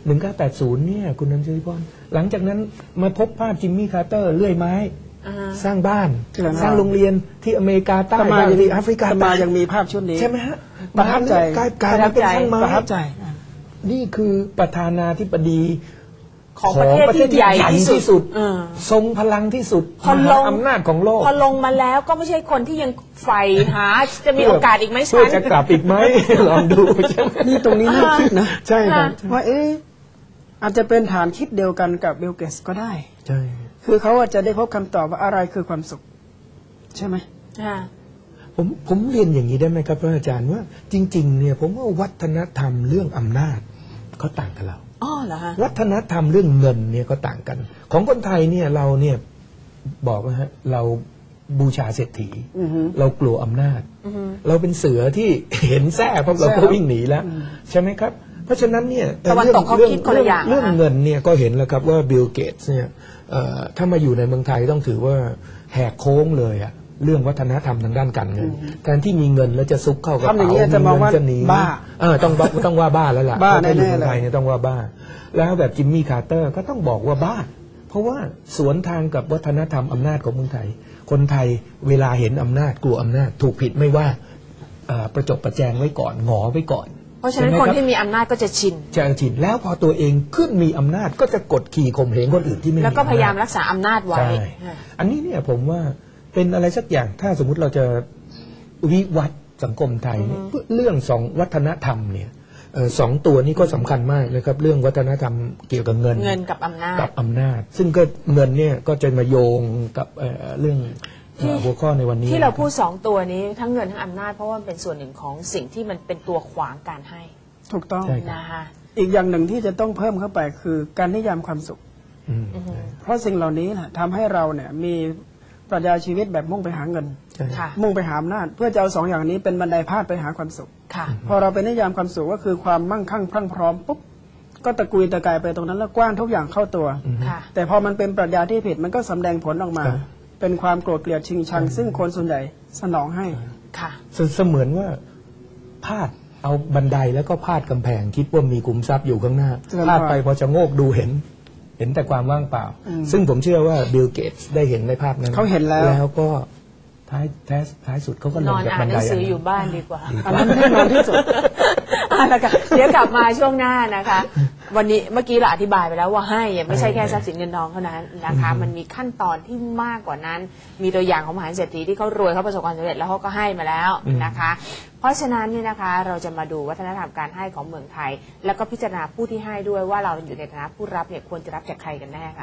หนึ่งเก้าแปดศูนย์เนี่ยคุณนันทพรหลังจากนั้นมาพบภาพจิมมี่คาร์เตอร์เลื่อยไม้สร้างบ้านสร้างโรงเรียนที่อเมริกาใต้มาบ้างยังที่แอฟริกามายังมีภาพชุดนี้ใช่ไหมฮะประทับใจกลายกลายมาเป็นช่างไม้ประทับใจนี่คือประธานาธิบดีของประเทศที่ใหญ่ที่สุดทรงพลังที่สุดพอลงอำนาจของโลกพอลงมาแล้วก็ไม่ใช่คนที่ยังใฝ่หาจะมีโอกาสอีกไหมเพื่ฉัอน จะกลับอีกไหม ลองดูใช่ไหมนี่ตรงนี้น่าคิดนะใช่ครับว่าเอ๊ะอาจจะเป็นฐานคิดเดียวกันกับบิลเกตส์ก็ได้ใช่คือเขาอาจจะได้พบคำตอบว่าอะไรคือความสุข ใช่ไหมผมผมเรียนอย่างนี้ได้ไหมครับพระอาจารย์ว่าจริงๆเนี่ยผมว่าวัฒนธรรมเรื่องอำนาจเขาต่างกันเราอ๋อเหรอฮะวัฒนธรรมเรื่องเงินเนี่ยก็ต่างกัน ของคนไทยเนี่ยเราเนี่ยบอกว่าฮะเราบูชาเศรษฐีอือฮึเรากลัวอำนาจ เราเป็นเสือที่เห็นแส้เพราะเราก็วิ่งหนีแล้วใช่ไหมครับ เพราะฉะนั้นเนี่ยตะวันตกเขาคิดคนละอย่างเรื่องเงินเนี่ยก็เห็นแล้วครับว่าบิลเกตส์เนี่ยเอ่อถ้ามาอยู่ในเมืองไทยต้องถือว่าแหกโค้งเลยอะเรื่องวัฒนธรรมทางด้านการเงินแทนที่มีเงินแล้วจะซุกเข้ากระทำอย่างเป๋านี้จะมองว่าเงินจะหนีบ้าเออต้องต้องต้องว่าบ้าแล้วล่ะบ้าถ้าอยู่แน่ๆเมืองไทยเลยเนี่ยต้องว่าบ้า แล้วแบบจิมมี่คาร์เตอร์ก็ต้องบอกว่าบ้า เพราะว่าสวนทางกับวัฒนธรรมอำนาจของเมืองไทย คนไทยเวลาเห็นอำนาจกลัวอำนาจถูกผิดไม่ว่าเอ่อประจบประแจงไว้ก่อนหงอไว้ก่อนเพราะฉะนั้นใช่ไหมคนรับที่มีอำนาจก็จะชินจะชินแล้วพอตัวเองขึ้นมีอำนาจก็จะกดขี่ข่มเหงคนอื่นที่ไม่มีแล้วก็พยายามอำนจรักษาอำนาจไว้ใช่อันนี้เนี่ยผมว่าเป็นอะไรสักอย่างถ้าสมมุติเราจะวิวัฒน์สังคมไทยเนี่ยเรื่องสองวัฒนธรรมเนี่ยเอ่อสองตัวนี้ก็สำคัญมากเลยครับเรื่องวัฒนธรรมเกี่ยวกับเงินเงินกับอำนาจกับอำนาจ ซึ่งก็เงินเนี่ยก็จะมาโยงกับเอ่อเรื่องเอ่อหัวข้อในวันนี้ที่เราพูดสองตัวนี้ทั้งเงินทั้งอำนาจเพราะว่ามันเป็นส่วนหนึ่งของสิ่งที่มันเป็นตัวขวางการให้ถูกต้องใช่ครับนะคะอีกอย่างหนึ่งที่จะต้องเพิ่มเข้าไปคือการนิยามความสุขอืมเพราะสิ่งเหล่านี้นะทำให้เราเนี่ยมีปรัชญาชีวิตแบบมุ่งไปหาเงินใช่ค่ะมุ่งไปหาอำนาจเพื่อจะเอาสองอย่างนี้เป็นบันไดพาดไปหาความสุขค่ะพอเราเป็นนิยามความสุขก็คือความมั่งคั่งพรั่งพร้อมปุ๊บก็ตะกุยตะกายไปตรงนั้นแล้วกว้านทุกอย่างเข้าตัวค่ะแต่พอมันเป็นปรัชญาที่ผิดมันก็สำแดงผลออกมาครับเป็นความโกรธเกลียดชิงชัง ซึ่งคนส่วนใหญ่สนองให้ค่ะเสเสมือนว่าพาดเอาบันไดแล้วก็พาดกำแพงคิดว่ามีคุมทรัพย์อยู่ข้างหน้าเจริญพรพาดไปพอจะโงกดูเห็น เห็นแต่ความว่างเปล่าอืมซึ่งผมเชื่อว่าบิลเกตส์ได้เห็นในภาพนั้นเขาเห็นแล้วแล้วก็ท้ายท้ายท้ายสุดเขาก็ลนงอนจากอ่าบันนหไดนังสืออันนั้นอยู่บ้านดีกว่าอันนั้นแน่นอนที่สุดเอาละค่ะเดี๋ยวกลับมาช่วงหน้านะคะ วันนี้เมื่อกี้เราอธิบายไปแล้วว่าให้อะไม่ใช่แค่ทรัพย์สินเงินทองเท่านั้นนะคะ มันมีขั้นตอนที่มากกว่านั้น มีตัวอย่างของมหาเศรษฐีที่เขารวยเขาประสบความสำเร็จแล้วเขาก็ให้มาแล้วนะคะ เพราะฉะนั้นเนี่ยนะคะเราจะมาดูวัฒนธรรมการให้ของเมืองไทย แล้วก็พิจารณาผู้ที่ให้ด้วยว่าเราอยู่ในฐานะผู้รับเนี่ยควรจะรับจากใครกันแน่ค่ะ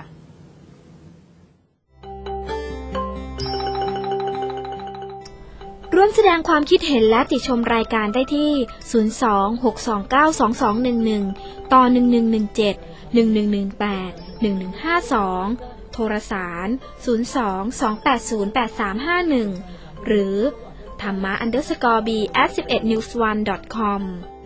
ร่วมแสดงความคิดเห็นและติชมรายการได้ที่ ศูนย์ สอง หก สอง เก้า สอง สอง หนึ่ง หนึ่ง ต่อ หนึ่ง หนึ่ง หนึ่ง เจ็ด หนึ่ง หนึ่ง หนึ่ง แปด หนึ่ง หนึ่ง ห้า สอง โทรสาร ศูนย์ สอง สอง แปด ศูนย์ แปด สาม ห้า หนึ่ง หรือธรรมะ underscore b at สิบเอ็ด news one dot com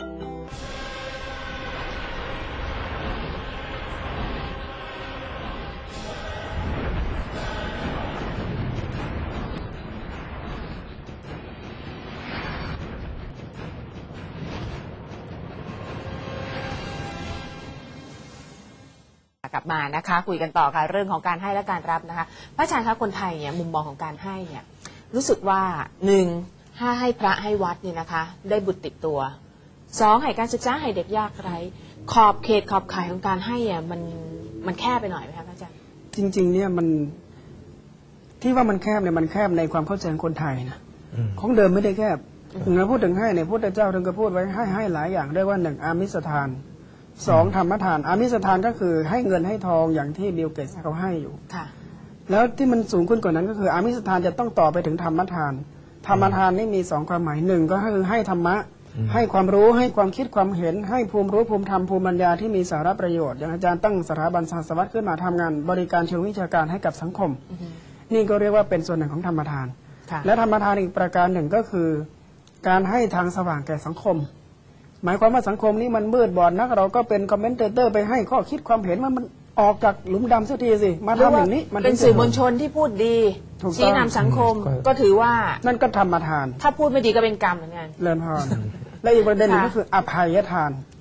กลับมานะคะคุยกันต่อค่ะเรื่องของการให้และการรับนะคะพระอาจารย์คะคนไทยเนี่ยมุมมองของการให้เนี่ยรู้สึกว่าหนึ่งห้าให้พระให้วัดเนี่ยนะคะได้บุตรติดตัวสองให้การศึกษาให้เด็กยากไร้ขอบเขตขอบข่ายของการให้อ่ะมันมันแคบไปหน่อยไหมคะพระอาจารย์จริงๆเนี่ยมันที่ว่ามันแคบเนี่ยมันแคบในความเข้าใจของคนไทยนะอืมของเดิมไม่ได้แคบถึงเราพูดถึงให้เนี่ยพุทธเจ้าถึงก็พูดไว้ให้ให้หลายอย่างเรียกว่าหนึ่งอามิสทานสองธรรมทาน อามิสทานก็คือให้เงินให้ทองอย่างที่บิลเกตส์เขาให้อยู่ค่ะแล้วที่มันสูงขึ้นกว่านั้นก็คืออามิสทานจะต้องต่อไปถึงธรรมทาน ธรรมทานนี่มีสองความหมายหนึ่งก็คือให้ธรรมะ ให้ความรู้ให้ความคิดความเห็น ให้ภูมิรู้ภูมิธรรมภูมิปัญญาที่มีสาระประโยชน์อย่างอาจารย์ตั้งสถาบันศาสวัตขึ้นมาทำงานบริการเชิงวิชาการให้กับสังคม นี่ก็เรียกว่าเป็นส่วนหนึ่งของธรรมทานค่ะและธรรมทานอีกประการหนึ่งก็คือ การให้ทางสว่างแก่สังคม หมายความว่าสังคมนี้มันมืดบอดนักเราก็เป็นคอมเมนเตอร์ไปให้ข้อคิดความเห็นว่ามันออกจากหลุมดำสักทีสิมาทำอย่างนี้มันเป็นสื่อมวลชนที่พูดดีถูกต้องชี้นำสังคมก็ถือว่านั่นก็ธรรมทานถ้าพูดไม่ดีก็เป็นกรรมเหมือนกันเลินพรและอีกประเด็นหนึ่งค่ะก็คืออภัยทานค่ะห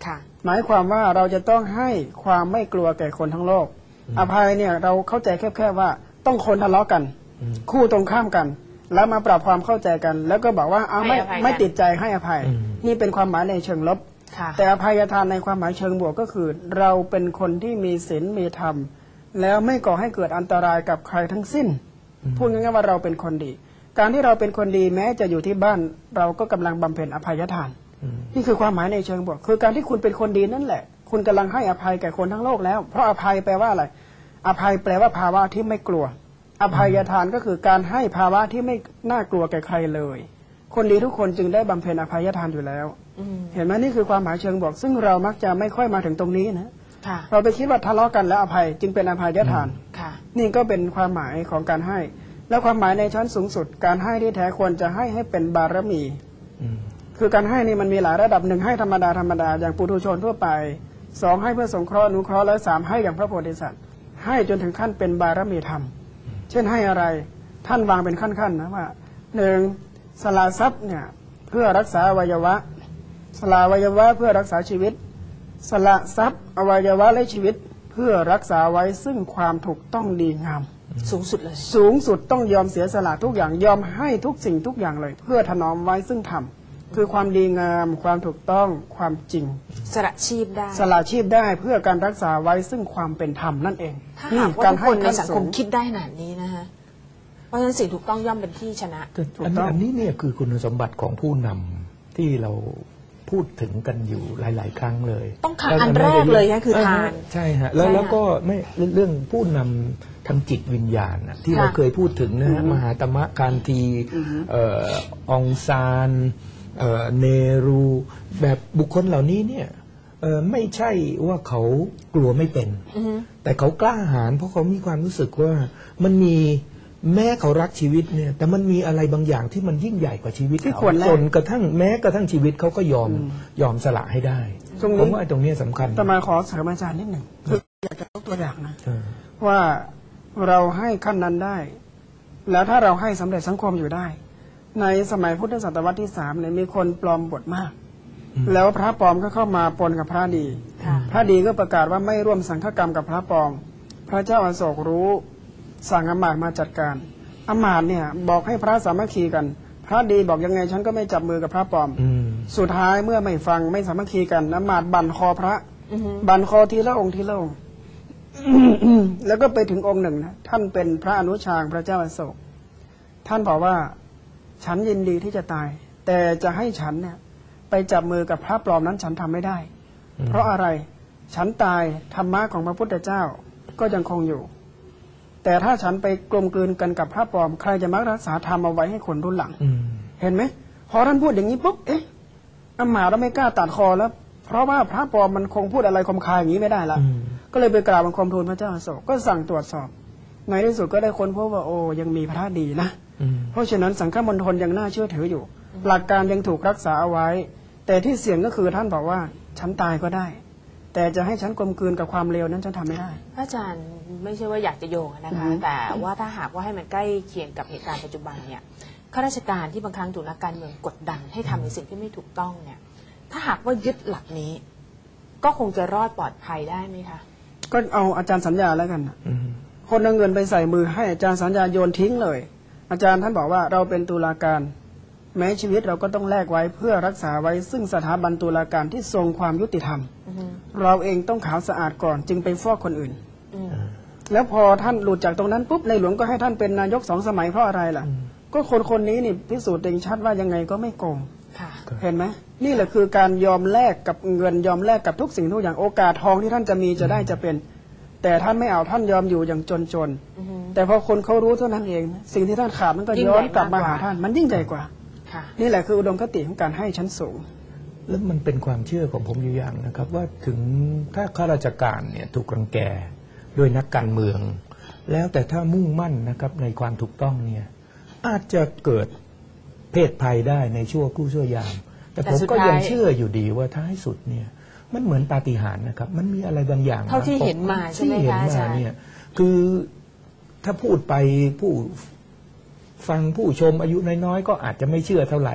หมายความว่าเราจะต้องให้ความไม่กลัวแก่คนทั้งโลก อภัยเนี่ยเราเข้าใจแค่ๆว่าต้องคนทะเลาะกัน คู่ตรงข้ามกัน แล้วมาปรับความเข้าใจกัน แล้วก็บอกว่าเอาไม่ไม่ติดใจให้อภัย นี่เป็นความหมายในเชิงลบแต่อภัยทานในความหมายเชิงบวกก็คือ เราเป็นคนที่มีศีลมีธรรมแล้วไม่ก่อให้เกิดอันตรายกับใครทั้งสิ้นพูดง่ายๆว่าเราเป็นคนดี การที่เราเป็นคนดีแม้จะอยู่ที่บ้านเราก็กำลังบำเพ็ญอภัยทานนี่คือความหมายในเชิงบวกคือการที่คุณเป็นคนดีนั่นแหละคุณกำลังให้อภัยแก่คนทั้งโลกแล้วเพราะอภัยแปลว่าอะไรอภัยแปลว่าภาวะที่ไม่กลัวอภัยทานก็คือการให้ภาวะที่ไม่น่ากลัวแก่ใครเลยคนดีทุกคนจึงได้บำเพ็ญอภัยทานอยู่แล้วเห็นไหมนี่คือความหมายเชิงบวกซึ่งเรามักจะไม่ค่อยมาถึงตรงนี้นะเราไปคิดว่าทะเลาะกันแล้วอภัยจึงเป็นอภัยทานนี่ก็เป็นความหมายของการให้และความหมายในชั้นสูงสุดการให้ที่แท้ควรจะให้ให้เป็นบารมีคือการให้นี่มันมีหลายระดับหนึ่งให้ธรรมดาธรรมดาอย่างปุถุชนทั่วไปสองให้เพื่อสงเคราะห์อนุเคราะห์และสามให้อย่างพระโพธิสัตว์ให้จนถึงขั้นเป็นบารมีธรรมเช่นให้อะไรท่านวางเป็นขั้นๆนะว่าหนึ่งสละทรัพย์เนี่ยเพื่อรักษาอวัยวะสละอวัยวะเพื่อรักษาชีวิตสละทรัพย์อวัยวะและชีวิตเพื่อรักษาไว้ซึ่งความถูกต้องดีงามสูงสุดเลยสูงสุดต้องยอมเสียสละทุกอย่างยอมให้ทุกสิ่งทุกอย่างเลยเพื่อถนอมไว้ซึ่งธรรมคือความดีงามความถูกต้องความจริงสละชีพได้สละชีพได้เพื่อการรักษาไว้ซึ่งความเป็นธรรมนั่นเองถ้าหากว่าทุกคนในสังคมคิดได้ขนาดนี้นะฮะเพราะฉะนั้นสิ่งถูกต้องย่อมเป็นที่ชนะอันนี้เนี่ยคือคุณสมบัติของผู้นำที่เราพูดถึงกันอยู่หลายๆครั้งเลยต้องทานอันแรกเลยนะคือทานใช่ฮะแล้วแล้วก็ไม่เรื่องผู้นำทางจิตวิญญาณที่เราเคยพูดถึงนะฮะมหาตมะการทีองซานเนรูแบบบุคคลเหล่านี้เนี่ยไม่ใช่ว่าเขากลัวไม่เป็นแต่เขากล้าหาญเพราะเขามีความรู้สึกว่ามันมีแม้เขารักชีวิตเนี่ยแต่มันมีอะไรบางอย่างที่มันยิ่งใหญ่กว่าชีวิตเขาจนกระทั่งแม้กระทั่งชีวิตเขาก็ยอมยอมสละให้ได้ผมว่าตรงนี้สำคัญแต่มาขอเสริมอาจารย์นิดหนึ่งคืออยากจะยกตัวอย่างนะว่าเราให้ขั้นนั้นได้แล้วถ้าเราให้สำเร็จสังคมอยู่ได้ในสมัยพุทธศตวรรษที่สามเนี่ยมีคนปลอมบทมากแล้วพระปลอมก็เข้ามาปนกับพระดีพระดีก็ประกาศว่าไม่ร่วมสังฆกรรมกับพระปลอมพระเจ้าอโศกรู้สั่งอมาตย์มาจัดการอมาตย์เนี่ยบอกให้พระสามัคคีกันพระดีบอกยังไงฉันก็ไม่จับมือกับพระปลอมสุดท้ายเมื่อไม่ฟังไม่สามัคคีกันอมาตย์บั่นคอพระบั่นคอทีละองค์ทีละองค์แล้วก็ไปถึงองค์หนึ่งนะท่านเป็นพระอนุชางพระเจ้าอโศกท่านบอกว่าฉันยินดีที่จะตายแต่จะให้ฉันเนี่ยไปจับมือกับพระปลอมนั้นฉันทำไม่ได้เพราะอะไรฉันตายธรรมะของพระพุทธเจ้าก็ยังคงอยู่แต่ถ้าฉันไปกลมกลืนกันกับพระปลอมใครจะมารักษาธรรมเอาไว้ให้คนรุ่นหลังเห็นไหมพอท่านพูดอย่างนี้ปุ๊บเอ๊ะอำมาตย์เราไม่กล้าตัดคอแล้วเพราะว่าพระปลอมมันคงพูดอะไรคมคายอย่างนี้ไม่ได้ละก็เลยไปกราบบังคมทูลพระเจ้าอโศกก็สั่งตรวจสอบในที่สุดก็ได้ค้นพบว่าโอ้ยังมีพระดีนะเพราะฉะนั้นสังฆมณฑลยังน่าเชื่อถืออยู่หลักการยังถูกรักษาเอาไว้แต่ที่เสี่ยงก็คือท่านบอกว่าฉันตายก็ได้แต่จะให้ฉันกลมกลืนกับความเลวนั้นฉันทำไม่ได้อาจารย์ไม่ใช่ว่าอยากจะโยงนะคะแต่ว่าถ้าหากว่าให้มันใกล้เคียงกับเหตุการณ์ปัจจุบันเนี่ยข้าราชการที่บางครั้งถูกนักการเมืองกดดันให้ทำในสิ่งที่ไม่ถูกต้องเนี่ยถ้าหากว่ายึดหลักนี้ก็คงจะรอดปลอดภัยได้ไหมคะก็เอาอาจารย์สัญญาแล้วกันคนเอาเงินไปใส่มือให้อาจารย์สัญญาโยนทิ้งเลยอาจารย์ท่านบอกว่าเราเป็นตุลาการแม้ชีวิตเราก็ต้องแลกไว้เพื่อรักษาไว้ซึ่งสถาบันตุลาการที่ทรงความยุติธรรมเราเองต้องขาวสะอาดก่อนจึงไปฟอกคนอื่นแล้วพอท่านหลุดจากตรงนั้นปุ๊บในหลวงก็ให้ท่านเป็นนายกสองสมัยเพราะอะไรล่ะก็คนคนนี้นี่พิสูจน์เองชัดว่ายังไงก็ไม่โกงเห็นไหมนี่แหละคือการยอมแลกกับเงินยอมแลกกับทุกสิ่งทุกอย่างโอกาสทองที่ท่านจะมีจะได้จะเป็นแต่ท่านไม่เอาท่านยอมอยู่อย่างจนๆแต่พอคนเขารู้เท่านั้นเองสิ่งที่ท่านขาดมันก็ย้อนกลับมาหาท่านมันยิ่งใหญ่กว่านี่แหละคืออุดมคติของการให้ชั้นสูงแล้วมันเป็นความเชื่อของผมอยู่อย่างนะครับว่าถึงถ้าข้าราชการเนี่ยถูกรังแกโดยนักการเมืองแล้วแต่ถ้ามุ่งมั่นนะครับในความถูกต้องเนี่ยอาจจะเกิดเพศภัยได้ในชั่วครู่ชั่วยามแต่ผมก็ยังเชื่ออยู่ดีว่าท้ายสุดเนี่ยมันเหมือนปาฏิหาริย์นะครับมันมีอะไรบางอย่างเท่าที่เห็นมาใช่ไหมคะอาจารย์เนี่ยคือถ้าพูดไปผู้ฟังผู้ชมอายุน้อยๆก็อาจจะไม่เชื่อเท่าไหร่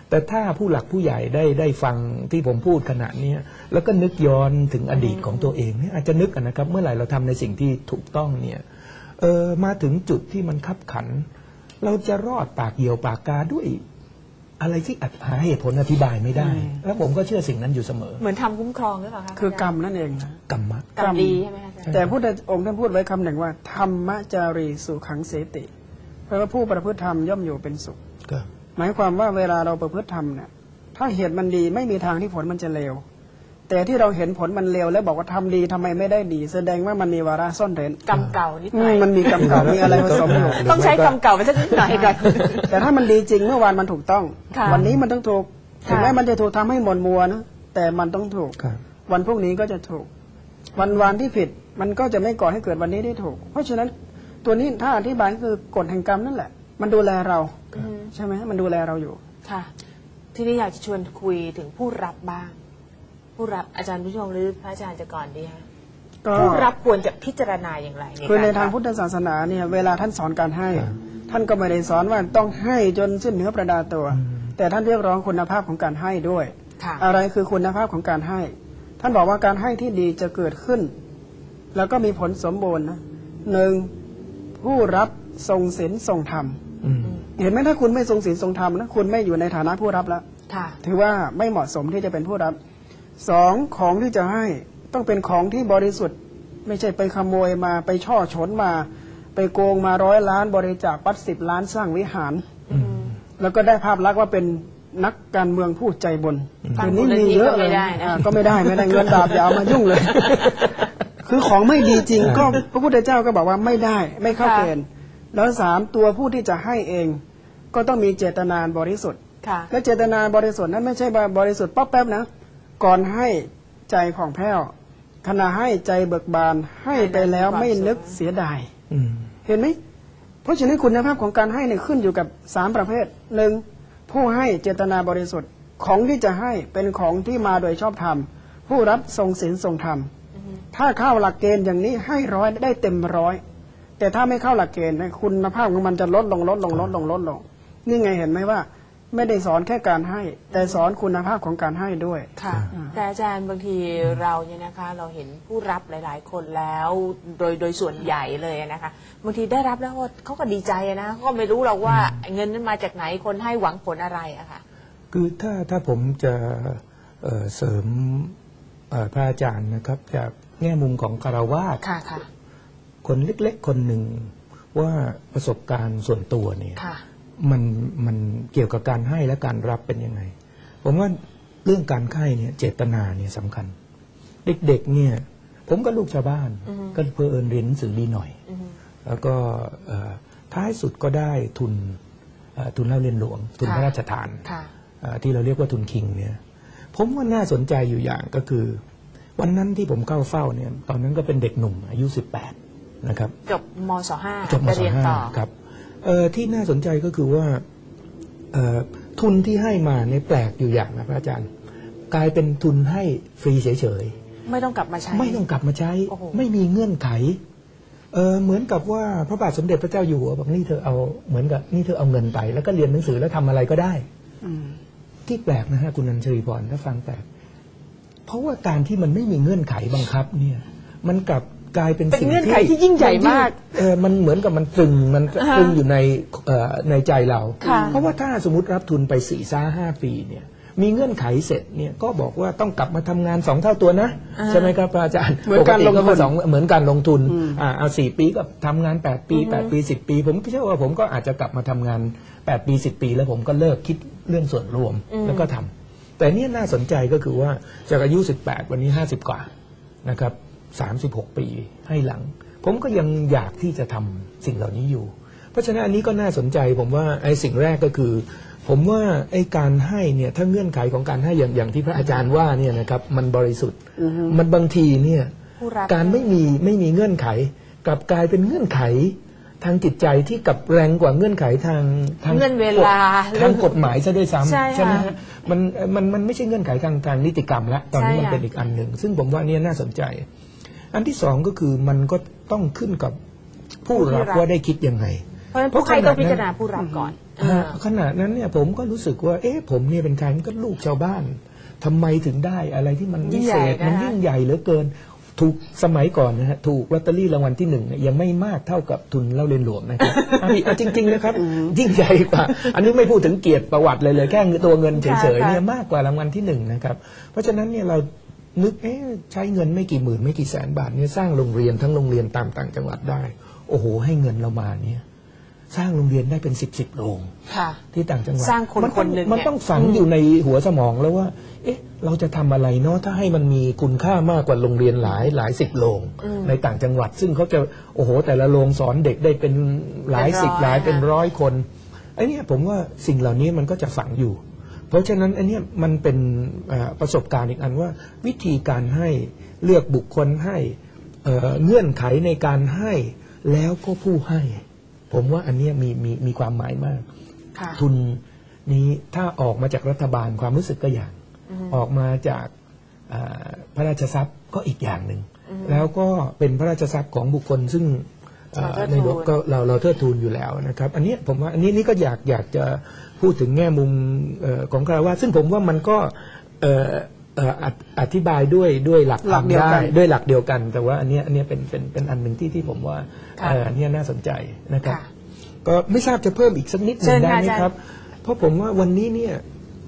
แต่ถ้าผู้หลักผู้ใหญ่ได้ได้ฟังที่ผมพูดขณะนี้แล้วก็นึกย้อนถึงอดีตของตัวเองเนี่ยอาจจะนึกนะครับ เมื่อไหร่เราทำในสิ่งที่ถูกต้องเนี่ยเออมาถึงจุดที่มันคับขัน เราจะรอดปากเหี่ยวปากกาด้วยอะไรที่หาเหตุผลอธิบายไม่ได้ แล้วผมก็เชื่อสิ่งนั้นอยู่เสมอเหมือนทำคุ้มครองหรือเปล่าคะคือกรรมนั่นเองนะกรรมะกรรมดีใช่ไหมคะอาจารย์แต่พุทธองค์ท่านพูดไว้คำหนึ่งว่าธรรมจารีสุขังเสติแปลว่าผู้ประพฤติธรรมย่อมอยู่เป็นสุขก็หมายความว่าเวลาเราประพฤติธรรมเนี่ยถ้าเหตุมันดีไม่มีทางที่ผลมันจะเลวแต่ที่เราเห็นผลมันเลวแล้วบอกว่าทำดีทำไมไม่ได้ดี แสดงว่ามันมีวาระซ่อนเร้นกรรมเก่านิดหอืน่อมยมันมีกรรมเก่ามีอะไรผสมอยู่ต้องใช้กรรมเก่าไปสักนิดหน่อยก่อนแต่ถ้ามันดีจริงเมื่อวานมันถูกต้องค่ะวันนี้มันต้องถูกค่ะถึงแม้มันจะถูกทำให้หมนมัวนะแต่มันต้องถูกครับวันพวกนี้ก็จะถูก วันวานที่ผิดมันก็จะไม่ก่อให้เกิดวันนี้ได้ถูก เพราะฉะนั้นตัวนี้ถ้าอธิบายก็คือกฎแห่งกรรมนั่นแหละ มันดูแลเราใช่ไหมมันดูแลเราอยู่ค่ะ ทีนี้อยากจะชวนคุยถึงผู้รับบ้าง ผู้รับอาจารย์ผู้ชมหรือพระอาจารย์จะก่อนดีคะก็ผู้รับควรจะพิจารณาอย่างไรคือในกรทางรับพุทธศาสนาเนี่ยเวลาท่านสอนการให้ครับท่านก็ไม่ได้สอนว่าต้องให้จนสิ้นเนื้อประดาตัว แต่ท่านเรียกร้องคุณภาพของการให้ด้วยค่ะอะไรคือคุณภาพของการให้ ท่านบอกว่าการให้ที่ดีจะเกิดขึ้น แล้วก็มีผลสมบูรณ์นะหนึ่งผู้รับทรงศีลทรงธรรมอืมเห็นไหมถ้าคุณไม่ทรงศีลทรงธรรมนะคุณไม่อยู่ในฐานะผู้รับแล้วค่ะถือว่าไม่เหมาะสมที่จะเป็นผู้รับสองของที่จะให้ต้องเป็นของที่บริสุทธิ์ ไม่ใช่ไปขโมยมาไปช่อฉนมา ไปโกงมาร้อยล้านบริจาคปัดสิบล้านสร้างวิหาร แล้วก็ได้ภาพลักษณ์ว่าเป็นนักการเมืองผู้ใจบุญตั้งเดี๋ยวนี้มีเยอะเลยมูลนิธิก็ไม่ได้นะอ่าก็ไม่ได้ไม่ได้เงินดาบอย่าเอามายุ่งเลย คือของไม่ดีจริงก็พระพุทธเจ้าก็บอกว่าไม่ได้ไม่เข้าเกณฑ์แล้วสามตัวผู้ที่จะให้เอง ก็ต้องมีเจตนาบริสุทธิ์ค่ะและเจตนาบริสุทธิ์นั้นไม่ใช่บริสุทธิ์ป๊อปแป๊บนะ ก่อนให้ใจผ่องแผ้วขณะให้ใจเบิกบานให้ไปแล้วไม่นึกเสียดายอืมเห็นไหมเพราะฉะนั้นคุณภาพของการให้เนี่ยขึ้นอยู่กับสามประเภทหนึ่งผู้ให้เจตนาบริสุทธิ์ของที่จะให้เป็นของที่มาโดยชอบธรรม ผู้รับทรงศีลทรงธรรม ถ้าเข้าหลักเกณฑ์อย่างนี้ให้ร้อยได้เต็มร้อย แต่ถ้าไม่เข้าหลักเกณฑ์คุณภาพของมันจะลดลงลดลงลดลงลดลงนี่ไงเห็นไหมว่า ไม่ได้สอนแค่การให้ แต่สอนคุณภาพของการให้ด้วยค่ะ แต่อาจารย์บางทีเราเนี่ยนะคะ เราเห็นผู้รับหลาย ๆ คนแล้วโดยโดยส่วนใหญ่เลยนะคะบางทีได้รับแล้วเขาก็ดีใจนะเขาก็ไม่รู้เราว่าเงินนั้นมาจากไหนคนให้หวังผลอะไรอะค่ะคือถ้าถ้าผมจะเอ่อเสริมเอ่อพระอาจารย์นะครับ จากแง่มุมของคารวาสค่ะค่ะคนเล็กๆคนหนึ่งว่าประสบการณ์ส่วนตัวเนี่ยค่ะมันมันเกี่ยวกับการให้และการรับเป็นยังไง ผมว่าเรื่องการให้เนี่ยเจตนาเนี่ยสำคัญ เด็กๆเนี่ยผมก็ลูกชาวบ้านอือฮึก็เพอเอิญเรียนหนังสือดีหน่อยอือฮึแล้วก็เอ่อท้ายสุดก็ได้ทุนเอ่อทุนเล่าเรียนหลวง ทุนพระราชทานค่ะเอ่อที่เราเรียกว่าทุนคิงเนี่ยผมว่าน่าสนใจอยู่อย่างก็คือ วันนั้นที่ผมเข้าเฝ้าเนี่ยตอนนั้นก็เป็นเด็กหนุ่มอายุสิบแปดนะครับจบมศห้าจบมจะศเรียนห้าต่อครับเอ่อที่น่าสนใจก็คือว่าเอ่อทุนที่ให้มาเนี่ยแปลกอยู่อย่างนะพระอาจารย์ กลายเป็นทุนให้ฟรีเฉยไม่ต้องกลับมาใช้ๆไม่ต้องกลับมาใช้โอ้โหไม่มีเงื่อนไขเออเหมือนกับว่าพระบาทสมเด็จพระเจ้าอยู่หัวบอกนี่เธอเอาเหมือนกับนี่เธอเอาเงินไป แล้วก็เรียนหนังสือแล้วทำอะไรก็ได้อืมที่แปลกนะฮะคุณนันชรีพรถ้าฟังแปลกเพราะว่าการที่มันไม่มีเงื่อนไขบังคับเนี่ยมันกลับกลายเป็นเป็นสิ่งเงื่อนไขที่ยิ่งใหญ่มากเออมันเหมือนกับมันตรึงมันอ่าฮะตรึงอยู่ในเอ่อในใจเราค่ะเพราะว่าถ้าสมมติรับทุนไปสี่ซ่าห้าปีเนี่ยมีเงื่อนไขเสร็จเนี่ยก็บอกว่าต้องกลับมาทำงานสองเท่าตัวนะอ่าใช่ไหมครับพระอาจารย์เหมือนการลงทุนปติสองเหมือนการลงทุนอืมอ่าเอาสี่ปีก็ทำงานแปดปีแปดปีสิบปี ผมเชื่อว่าผมก็อาจจะกลับมาทำงานแปดปีสิบปี แล้วผมก็เลิกคิดเรื่องส่วนรวมอืมแล้วก็ทำแต่เนี่ยน่าสนใจก็คือว่าจากอายุสิบแปดวันนี้ห้าสิบกว่านะครับสามสิบหกปีให้หลัง ผมก็ยังอยากที่จะทำสิ่งเหล่านี้อยู่ เพราะฉะนั้นอันนี้ก็น่าสนใจผมว่าไอ้สิ่งแรกก็คือ ผมว่าไอ้การให้เนี่ยถ้าเงื่อนไขของการให้อย่างอย่างที่พระอาจารย์ว่าเนี่ยนะครับมันบริสุทธิ์อือฮึมันบางทีเนี่ยผู้รับการไม่มีไม่มีเงื่อนไขกลับกลายเป็นเงื่อนไขทางจิตใจที่กลับแรงกว่าเงื่อนไขทางทางเงื่อนเวลาทางกฎหมายซะด้วยซ้ใช่ำใช่ไหมค่ะฮะมันมันมันไม่ใช่เงื่อนไขทางทางนิติกรรมแล้วตอนนี้ใช่มันค่ะเป็นอีกอันหนึ่งซึ่งผมว่าเนี่ยน่าสนใจ อันที่สองก็คือมันก็ต้องขึ้นกับผู้รับว่าได้คิดยังไงเพราะฉะนั้นผู้ให้ต้องพิจารณาผู้รับก่อนฮะขณะนั้นเนี่ยผมก็รู้สึกว่าเอ๊ะผมเนี่ยเป็นใครมันก็ลูกชาวบ้านทำไมถึงได้อะไรที่มันวิเศษมันยิ่งใหญ่เหลือเกินถูกสมัยก่อนนะฮะถูกลอตเตอรี่รางวัลที่หนึ่งเนี่ยยังไม่มากเท่ากับทุนเล่าเรียนหลวงนะครับจริงๆนะครับยิ่งใหญ่กว่าอันนี้ไม่พูดถึงเกียรติประวัติเลยเลยแค่ตัวเงินเฉยๆเนี่ยมากกว่ารางวัลที่หนึ่งนะครับเพราะฉะนั้นเนี่ยเรานึกเอ๊ะใช้เงินไม่กี่หมื่นไม่กี่แสนบาทเนี่ยสร้างโรงเรียนทั้งโรงเรียนตามต่างจังหวัดได้โอ้โหให้เงินเรามาเนี่ยสร้างโรงเรียนได้เป็นสิบสิบโรงที่ต่างจังหวัดสร้างคนคนหนึ่งมันต้องฝังอยู่ในหัวสมองแล้วว่าเอ๊ะเราจะทำอะไรเนาะถ้าให้มันมีคุณค่ามากกว่าโรงเรียนหลายหลายสิบโรงในต่างจังหวัดซึ่งเขาจะโอ้โหแต่ละโรงสอนเด็กได้เป็นหลายสิบหลายเป็นร้อยคนไอ้นี่ผมว่าสิ่งเหล่านี้มันก็จะฝังอยู่เพราะฉะนั้นอันนี้มันเป็นประสบการณ์อีกอันว่าวิธีการให้เลือกบุคคลให้เงื่อนไขในการให้แล้วก็ผู้ให้ผมว่าอันนี้มีมีมีความหมายมากทุนนี้ถ้าออกมาจากรัฐบาลความรู้สึกก็อย่างออกมาจากพระราชทรัพย์ก็อีกอย่างหนึ่งแล้วก็เป็นพระราชทรัพย์ของบุคคลซึ่งในหลวงก็เราเราเทิดทูนอยู่แล้วนะครับอันนี้ผมว่าอันนี้นี่ก็อยากอยากจะพูดถึงแง่มุมของคารวะซึ่งผมว่ามันก็อธิบายด้วยด้วยหลักธรรมได้ด้วยหลักเดียวกันแต่ว่าอันนี้อันนี้เป็นเป็นเป็นอันหนึ่งที่ที่ผมว่าอันนี้น่าสนใจนะครับก็ไม่ทราบจะเพิ่มอีกสักนิดหนึ่งได้ไหมครับเพราะผมว่าวันนี้เนี่ย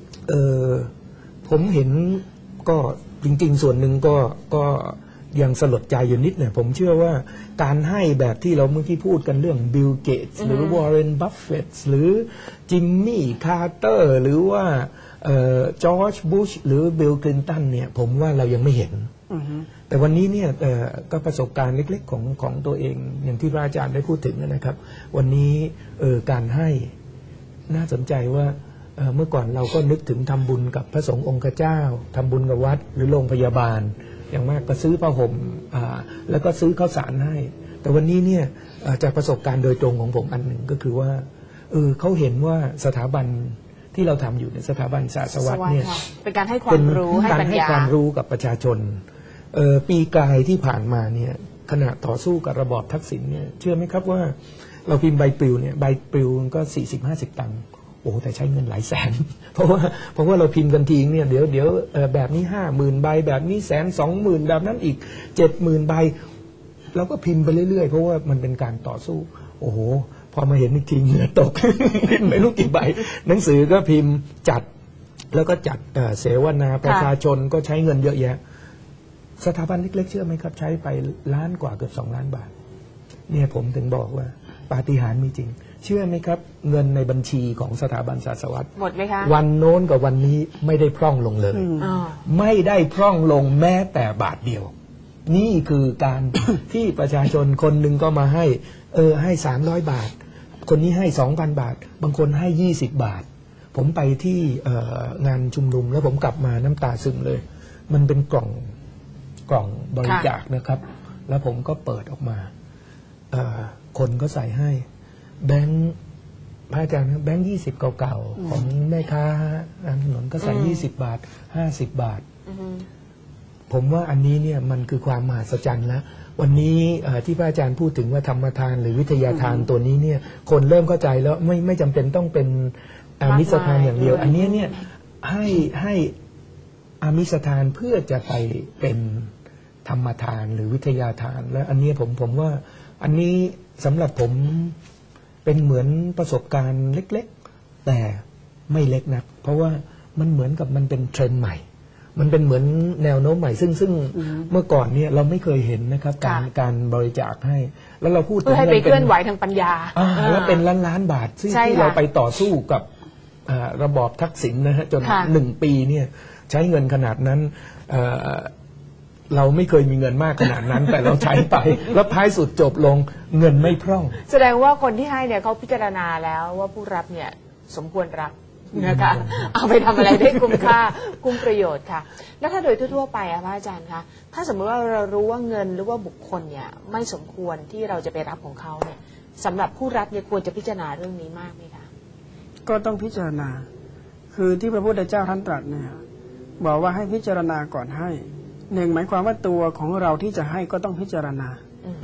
ผมเห็นก็จริงๆส่วนหนึ่งก็ก็ยังสลดใจอยู่นิดเนี่ยผมเชื่อว่าการให้แบบที่เราเมื่อกี้พูดกันเรื่องบิลเกตส์หรือวอร์เรนบัฟเฟตต์หรือจิมมี่คาร์เตอร์หรือว่าจอร์จบุชหรือบิลคลินตันเนี่ยผมว่าเรายังไม่เห็นแต่วันนี้เนี่ยก็ประสบการณ์เล็กๆของของตัวเองอย่างที่พระอาจารย์ได้พูดถึงนะครับวันนี้การให้น่าสนใจว่าเมื่อก่อนเราก็นึกถึงทำบุญกับพระสงฆ์องค์เจ้าทำบุญกับวัดหรือโรงพยาบาลอย่างมากก็ซื้อผ้าห่มแล้วก็ซื้อข้าวสารให้แต่วันนี้เนี่ยจากประสบการณ์โดยตรงของผมอันหนึ่งก็คือว่าเออเขาเห็นว่าสถาบันที่เราทำอยู่ในสถาบันศาสวัตเนี่ยเป็นการให้ความรู้ให้ปัญญาให้ความรู้กับประชาชนปีกายที่ผ่านมาเนี่ยขณะต่อสู้กับระบอบทักษิณเนี่ยเชื่อไหมครับว่าเราพิมพ์ใบปลิวเนี่ยใบปลิวก็สี่สิบห้าสิบตังค์โอ้แต่ใช้เงินหลายแสนเพราะว่าเพราะว่าเราพิมพ์กันทีเนี่ยเดี๋ยวเดี๋ยวแบบนี้ห้าหมื่นใบแบบนี้แสนสองหมื่นแบบนั้นอีกเจ็ดหมื่นใบเราก็พิมพ์ไปเรื่อยๆเพราะว่ามันเป็นการต่อสู้โอ้โหพอมาเห็นอีกทีเหงื่อตก พิมพ์ไม่รู้กี่ใบหนังสือก็พิมพ์จัดแล้วก็จัดเสวนาประชาชนก็ใช้เงินเยอะแยะสถาบันเล็กๆเชื่อไหมครับใช้ไปล้านกว่าเกือบสองล้านบาทเนี่ยผมถึงบอกว่าปาฏิหาริย์มีจริงเชื่อไหมครับเงินในบัญชีของสถาบันศาสวัตหมดไหมคะวันโน้นกับวันนี้ไม่ได้พร่องลงเลยไม่ได้พร่องลงแม้แต่บาทเดียวนี่คือการ ที่ประชาชนคนหนึ่งก็มาให้เออให้สามร้อยบาทคนนี้ให้สองพันบาทบางคนให้ยี่สิบบาทผมไปที่งานชุมนุมแล้วผมกลับมาน้ำตาซึมเลยมันเป็นกล่องกล่องบริจาคนะครับแล้วผมก็เปิดออกมาคนก็ใส่ให้แบงค์พระอาจารย์แบงค์ยี่สิบเก่าๆของแม่ค้าถนนก็ใส่ยี่สิบบาทห้าสิบบาทผมว่าอันนี้เนี่ยมันคือความมหัศจรรย์แล้ววันนี้ที่พระอาจารย์พูดถึงว่าธรรมทานหรือวิทยาทานตัวนี้เนี่ยคนเริ่มเข้าใจแล้วไม่ไม่จำเป็นต้องเป็นอามิสทานอย่างเดียวอันนี้เนี่ยให้ให้อามิสทานเพื่อจะไปเป็นธรรมทานหรือวิทยาทานและอันนี้ผมผมว่าอันนี้สำหรับผมเป็นเหมือนประสบการณ์เล็กๆแต่ไม่เล็กนักเพราะว่ามันเหมือนกับมันเป็นเทรนด์ใหม่มันเป็นเหมือนแนวโน้มใหม่ซึ่งซึ่งเมื่อก่อนเนี่ยเราไม่เคยเห็นนะครับการการบริจาคให้แล้วเราพูดถึงเพื่อให้ไปเคลื่อนไหวทางปัญญาแล้วเป็นล้านล้านบาทซึ่งที่เราไปต่อสู้กับระบอบทักษิณนะฮะจนหนึ่งปีเนี่ยใช้เงินขนาดนั้นเราไม่เคยมีเงินมากขนาดนั้นแต่เราใช้ไปแล้วท้ายสุดจบลงเงินไม่พร่องแสดงว่าคนที่ให้เนี่ยเขาพิจารณาแล้วว่าผู้รับเนี่ยสมควรรับนะคะเอาไปทำอะไรได้คุ้มค่าคุ้มประโยชน์ค่ะแล้วถ้าโดยทั่วๆไปอะพระอาจารย์คะถ้าสมมติว่าเรารู้ว่าเงินหรือว่าบุคคลเนี่ยไม่สมควรที่เราจะไปรับของเขาเนี่ยสำหรับผู้รับเนี่ยควรจะพิจารณาเรื่องนี้มากไหมคะก็ต้องพิจารณาคือที่พระพุทธเจ้าท่านตรัสเนี่ยบอกว่าให้พิจารณาก่อนให้หนึ่งหมายความว่าตัวของเราที่จะให้ก็ต้องพิจารณา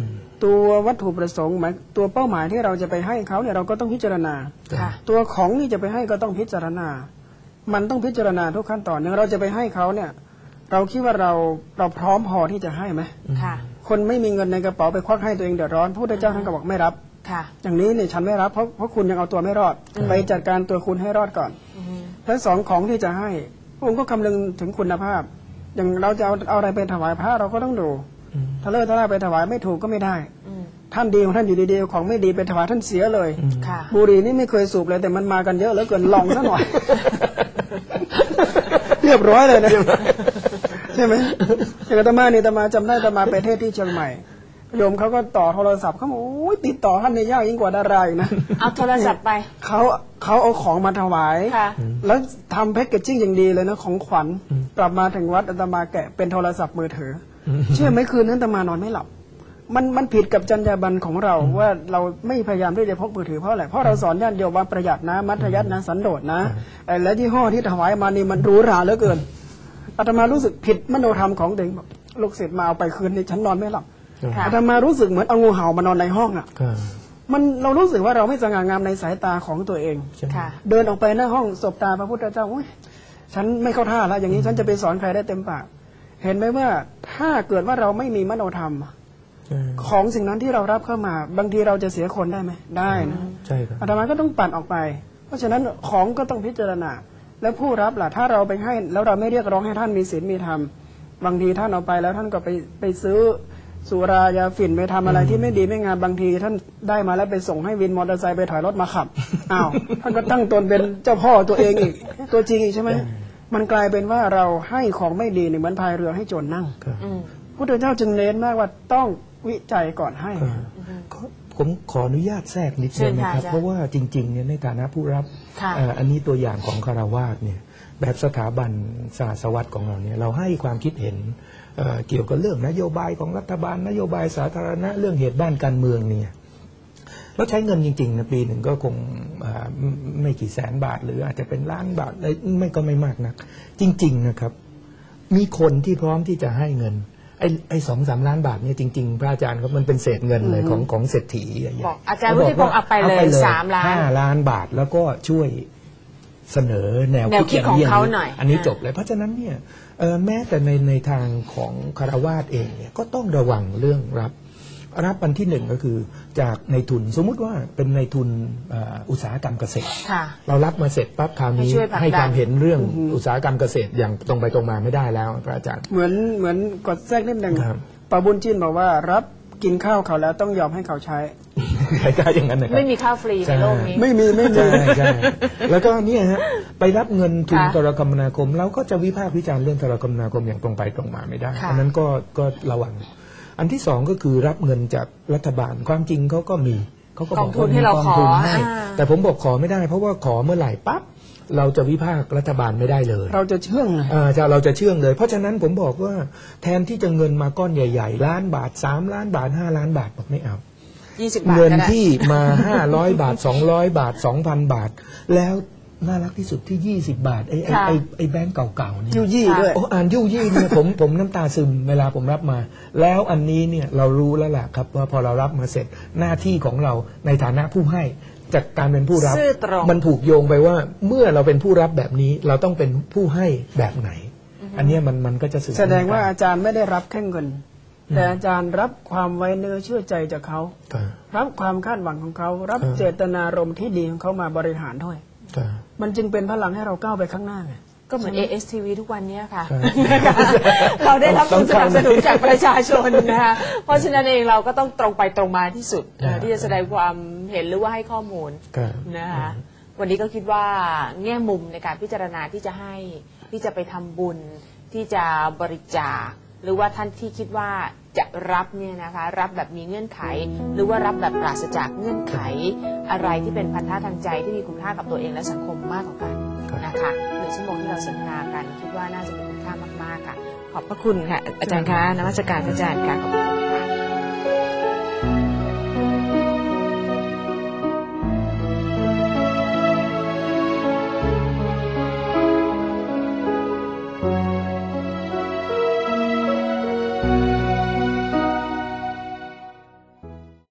ตัววัตถุประสงค์หมายตัวเป้าหมายที่เราจะไปให้เขาเนี่ยเราก็ต้องพิจารณาค่ะตัวของนี่จะไปให้ก็ต้องพิจารณา มันต้องพิจารณาทุกขั้นตอนอย่างเราจะไปให้เขาเนี่ย เราคิดว่าเราเราพร้อมพอที่จะให้ไหมค่ะคนไม่มีเงินในกระเป๋าไปควักให้ตัวเองเดือดร้อนพระพุทธเจ้าท่านก็บอกไม่รับค่ะอย่างนี้เนี่ยฉันไม่รับเพราะเพราะคุณยังเอาตัวไม่รอด ไปจัดการตัวคุณให้รอดก่อนอือฮึทั้งสองของที่จะให้พระองค์ก็คำนึงถึงคุณภาพ อย่างเราจะเอาเอาอะไรไปถวายพระเราก็ต้องดู ถ้าเลิกถ้าล่าไปถวายไม่ถูกก็ไม่ได้อืมท่านดีของท่านอยู่ดีๆของไม่ดีไปถวายท่านเสียเลยค่ะบุหรี่นี่ไม่เคยสูบเลยแต่มันมากันเยอะเหลือเกินลองซะหน่อย เรียบร้อยเลยนะใช่ไหมอย่างอาตมานี่อาตมาจำได้อาตมาไปเทศที่เชียงใหม่โยมเขาก็ต่อโทรศัพท์เขาบอกโอ้ยติดต่อท่านในยยากยิ่งกว่าดาราอีกนะเอาโทรศัพท์ไปเขาเขาเอาของมาถวายค่ะแล้วทำแพ็กเกจจิ้งอย่างดีเลยนะของขวัญกลับมาถึงวัดอาตมาแกะเป็นโทรศัพท์มือถืออเชื่อไหมคืนนั้นอาตมานอนไม่หลับ มันมันผิดกับจรรยาบรรณของเราว่าเราไม่พยายามที่จะพกมือถือเพราะอะไรเพราะเราสอนญาติโยมว่าประหยัดนะมัธยัสถ์นะสันโดษนะไอ้และยี่ห้อที่ถวายมานี่มันหรูหราเหลือเกินอาตมารู้สึกผิดมโนธรรมของเด็กแบบลูกศิษย์มาเอาไปคืนนี้ฉันนอนไม่หลับค่ะอาตมารู้สึกเหมือนเอางูเห่ามานอนในห้องอ่ะค่ะมันเรารู้สึกว่าเราไม่สง่างามในสายตาของตัวเองใช่ไหมค่ะเดินออกไปหน้าห้องสบตาพระพุทธเจ้าอุ๊ยฉันไม่เข้าท่าแล้วอย่างนี้ฉันจะไปสอนใครได้เต็มปากเห็นไหมว่าถ้าเกิดว่าเราไม่มีมโนธรรมใช่ของสิ่งนั้นที่เรารับเข้ามา บางทีเราจะเสียคนได้ไหมได้นะใช่ครับอาตมาก็ต้องปัดออกไป เพราะฉะนั้นของก็ต้องพิจารณาแล้วผู้รับล่ะถ้าเราไปให้แล้วเราไม่เรียกร้องให้ท่านมีศีลมีธรรมบางทีท่านเอาไปแล้วท่านก็ไปไปซื้อสุรายาฝิ่นไปทำอะไรที่ไม่ดีไม่งามบางทีท่านได้มาแล้วไปส่งให้วินมอเตอร์ไซค์ไปถอยรถมาขับอ้าวท่านก็ตั้งตนเป็นเจ้าพ่อตัวเองอีกตัวจริงอีกใช่ไหมมันกลายเป็นว่าเราให้ของไม่ดีเนี่ยเหมือนพายเรือให้โจรนั่งครับอืมพุทธเจ้าจึงเน้นมากว่าต้องวิจัยก่อนให้ครับก็ผมขออนุญาตแทรกนิดเชินึญงค่ะนะครับอาจารย์เพราะว่าจริงๆเนี่ยในฐานะผู้รับค่ะเอ่ออันนี้ตัวอย่างของคารวาสเนี่ยแบบสถาบันศาสวัสดิ์ของเราเนี่ยเราให้ความคิดเห็นเอ่อเกี่ยวกับเรื่องนโยบายของรัฐบาลนโยบายสาธารณะเรื่องเหตุบ้านการเมืองเนี่ยเราใช้เงินจริงๆนะปีหนึ่งก็คงอ่าไม่ไม่กี่แสนบาทหรืออาจจะเป็นล้านบาทเลยไม่ก็ไม่มากนัก จริง ๆนะครับ มีคนที่พร้อมที่จะให้เงินไอ้ไอ้สองสามล้านบาทเนี่ยจริงๆพระอาจารย์ครับมันเป็นเศษเงินเลยของของเศรษฐีใหญ่ๆบอกอาจารย์วุฒิพงศ์เอาไปเลยสามล้านห้าล้านบาทแล้วก็ช่วยเสนอแนวแนวคิดของเขาหน่อยอันนี้อ่าจบเลยเพราะฉะนั้นเนี่ยเอ่อแม้แต่ในในทางของคารวาสเองเนี่ยก็ต้องระวังเรื่องรับรับอันที่หนึ่งก็คือจากในทุนสมมุติว่าเป็นในทุนเอ่ออุตสาหกรรมเกษตรค่ะเรารับมาเสร็จปั๊บคราวนี้ให้ช่วยผลักดันให้ความเห็นเรื่องอุตสาหกรรมเกษตรอย่างตรงไปตรงมาไม่ได้แล้วพระอาจารย์เหมือนเหมือนกดแทรกนิดหนึ่งครับปาบุญจินบอกว่ารับกินข้าวเขาแล้วต้องยอมให้เขาใช้คล้ายๆอย่างนั้นนะครับไม่มีข้าวฟรีในโลกนี้ไม่มีไม่มีใช่ใช่แล้วก็เนี่ยฮะไปรับเงินทุนค่ะโทรคมนาคมเราก็จะวิพากษ์วิจารณ์เรื่องโทรคมนาคมอย่างตรงไปตรงมาไม่ได้ค่ะอันนั้นก็ก็ระวัง อันที่สองก็คือรับเงินจากรัฐบาลความจริงเขาก็มีเขาก็บอกกองทุนว่าให้มีเรากองขอทุนให้อ่าแต่ผมบอกขอไม่ได้ เพราะว่าขอเมื่อไหร่ปั๊บเราจะวิพากษ์รัฐบาลไม่ได้เลยเราจะเชื่องเลยอ่าจะเราจะเชื่องเลย เพราะฉะนั้นผมบอกว่าแทนที่จะเงินมาก้อนใหญ่ๆล้านบาทสามล้านบาทห้าล้านบาทบอกไม่เอายี่สิบบาทเงินก็ได้ที่มา ห้าร้อย บาท สองร้อย บาท สองพัน บาท แล้วน่ารักที่สุดที่ ยี่สิบบาท ไอ้ไอ้ค่ะไอ้ไอ้แบงก์เก่าๆเนี่ยยู่ยี่ด้วยโอ้อ่านยู่ยี่เนี่ย ผมผมน้ำตาซึมเวลาผมรับมา แล้วอันนี้เนี่ยเรารู้แล้วแหละครับว่าพอเรารับมาเสร็จหน้าที่ของเราในฐานะผู้ให้จากการเป็นผู้รับซื่อตรงมันถูกโยงไปว่าเมื่อเราเป็นผู้รับแบบนี้เราต้องเป็นผู้ให้แบบไหน อันเนี้ยมันมันก็จะสื่อแสดงว่าอาจารย์ไม่ได้รับแค่เงิน แต่อาจารย์รับความไว้เนื้อเชื่อใจจากเขาครับรับความคาดหวังของเขา รับครับเจตนารมณ์ที่ดีของเขามาบริหารด้วยครับมันจึงเป็นพลังให้เราก้าวไปข้างหน้าไงก็เหมือน เอ เอส ที วี ทุกวันเนี้ยค่ะครับเราได้รับต้กาองรสนับสนุนจากประชาชนนะคะ เพราะฉะนั้นเองเราก็ต้องตรงไปตรงมาที่สุดครับเอ่อที่จะแสดงความเห็นหรือว่าให้ข้อมูลครับนะคะ วันนี้ก็คิดว่าแง่มุมในการพิจารณาที่จะให้ที่จะไปทำบุญ ที่จะบริจาค หรือว่าท่านที่คิดว่าจะรับเนี่ยนะคะรับแบบมีเงื่อนไข หรือว่ารับแบบปราศจากเงื่อนไข อะไรที่เป็นพันธะทางใจที่มีคุณค่ากับตัวเองและสังคมมากกว่ากันนะคะหนึ่งชั่วโมงที่เราสนทนากันคิดว่าน่าจะมีคุณค่ามากๆค่ะ ขอบพระคุณค่ะอาจารย์คะนมัสการพระอาจารย์ค่ะขอบคุณ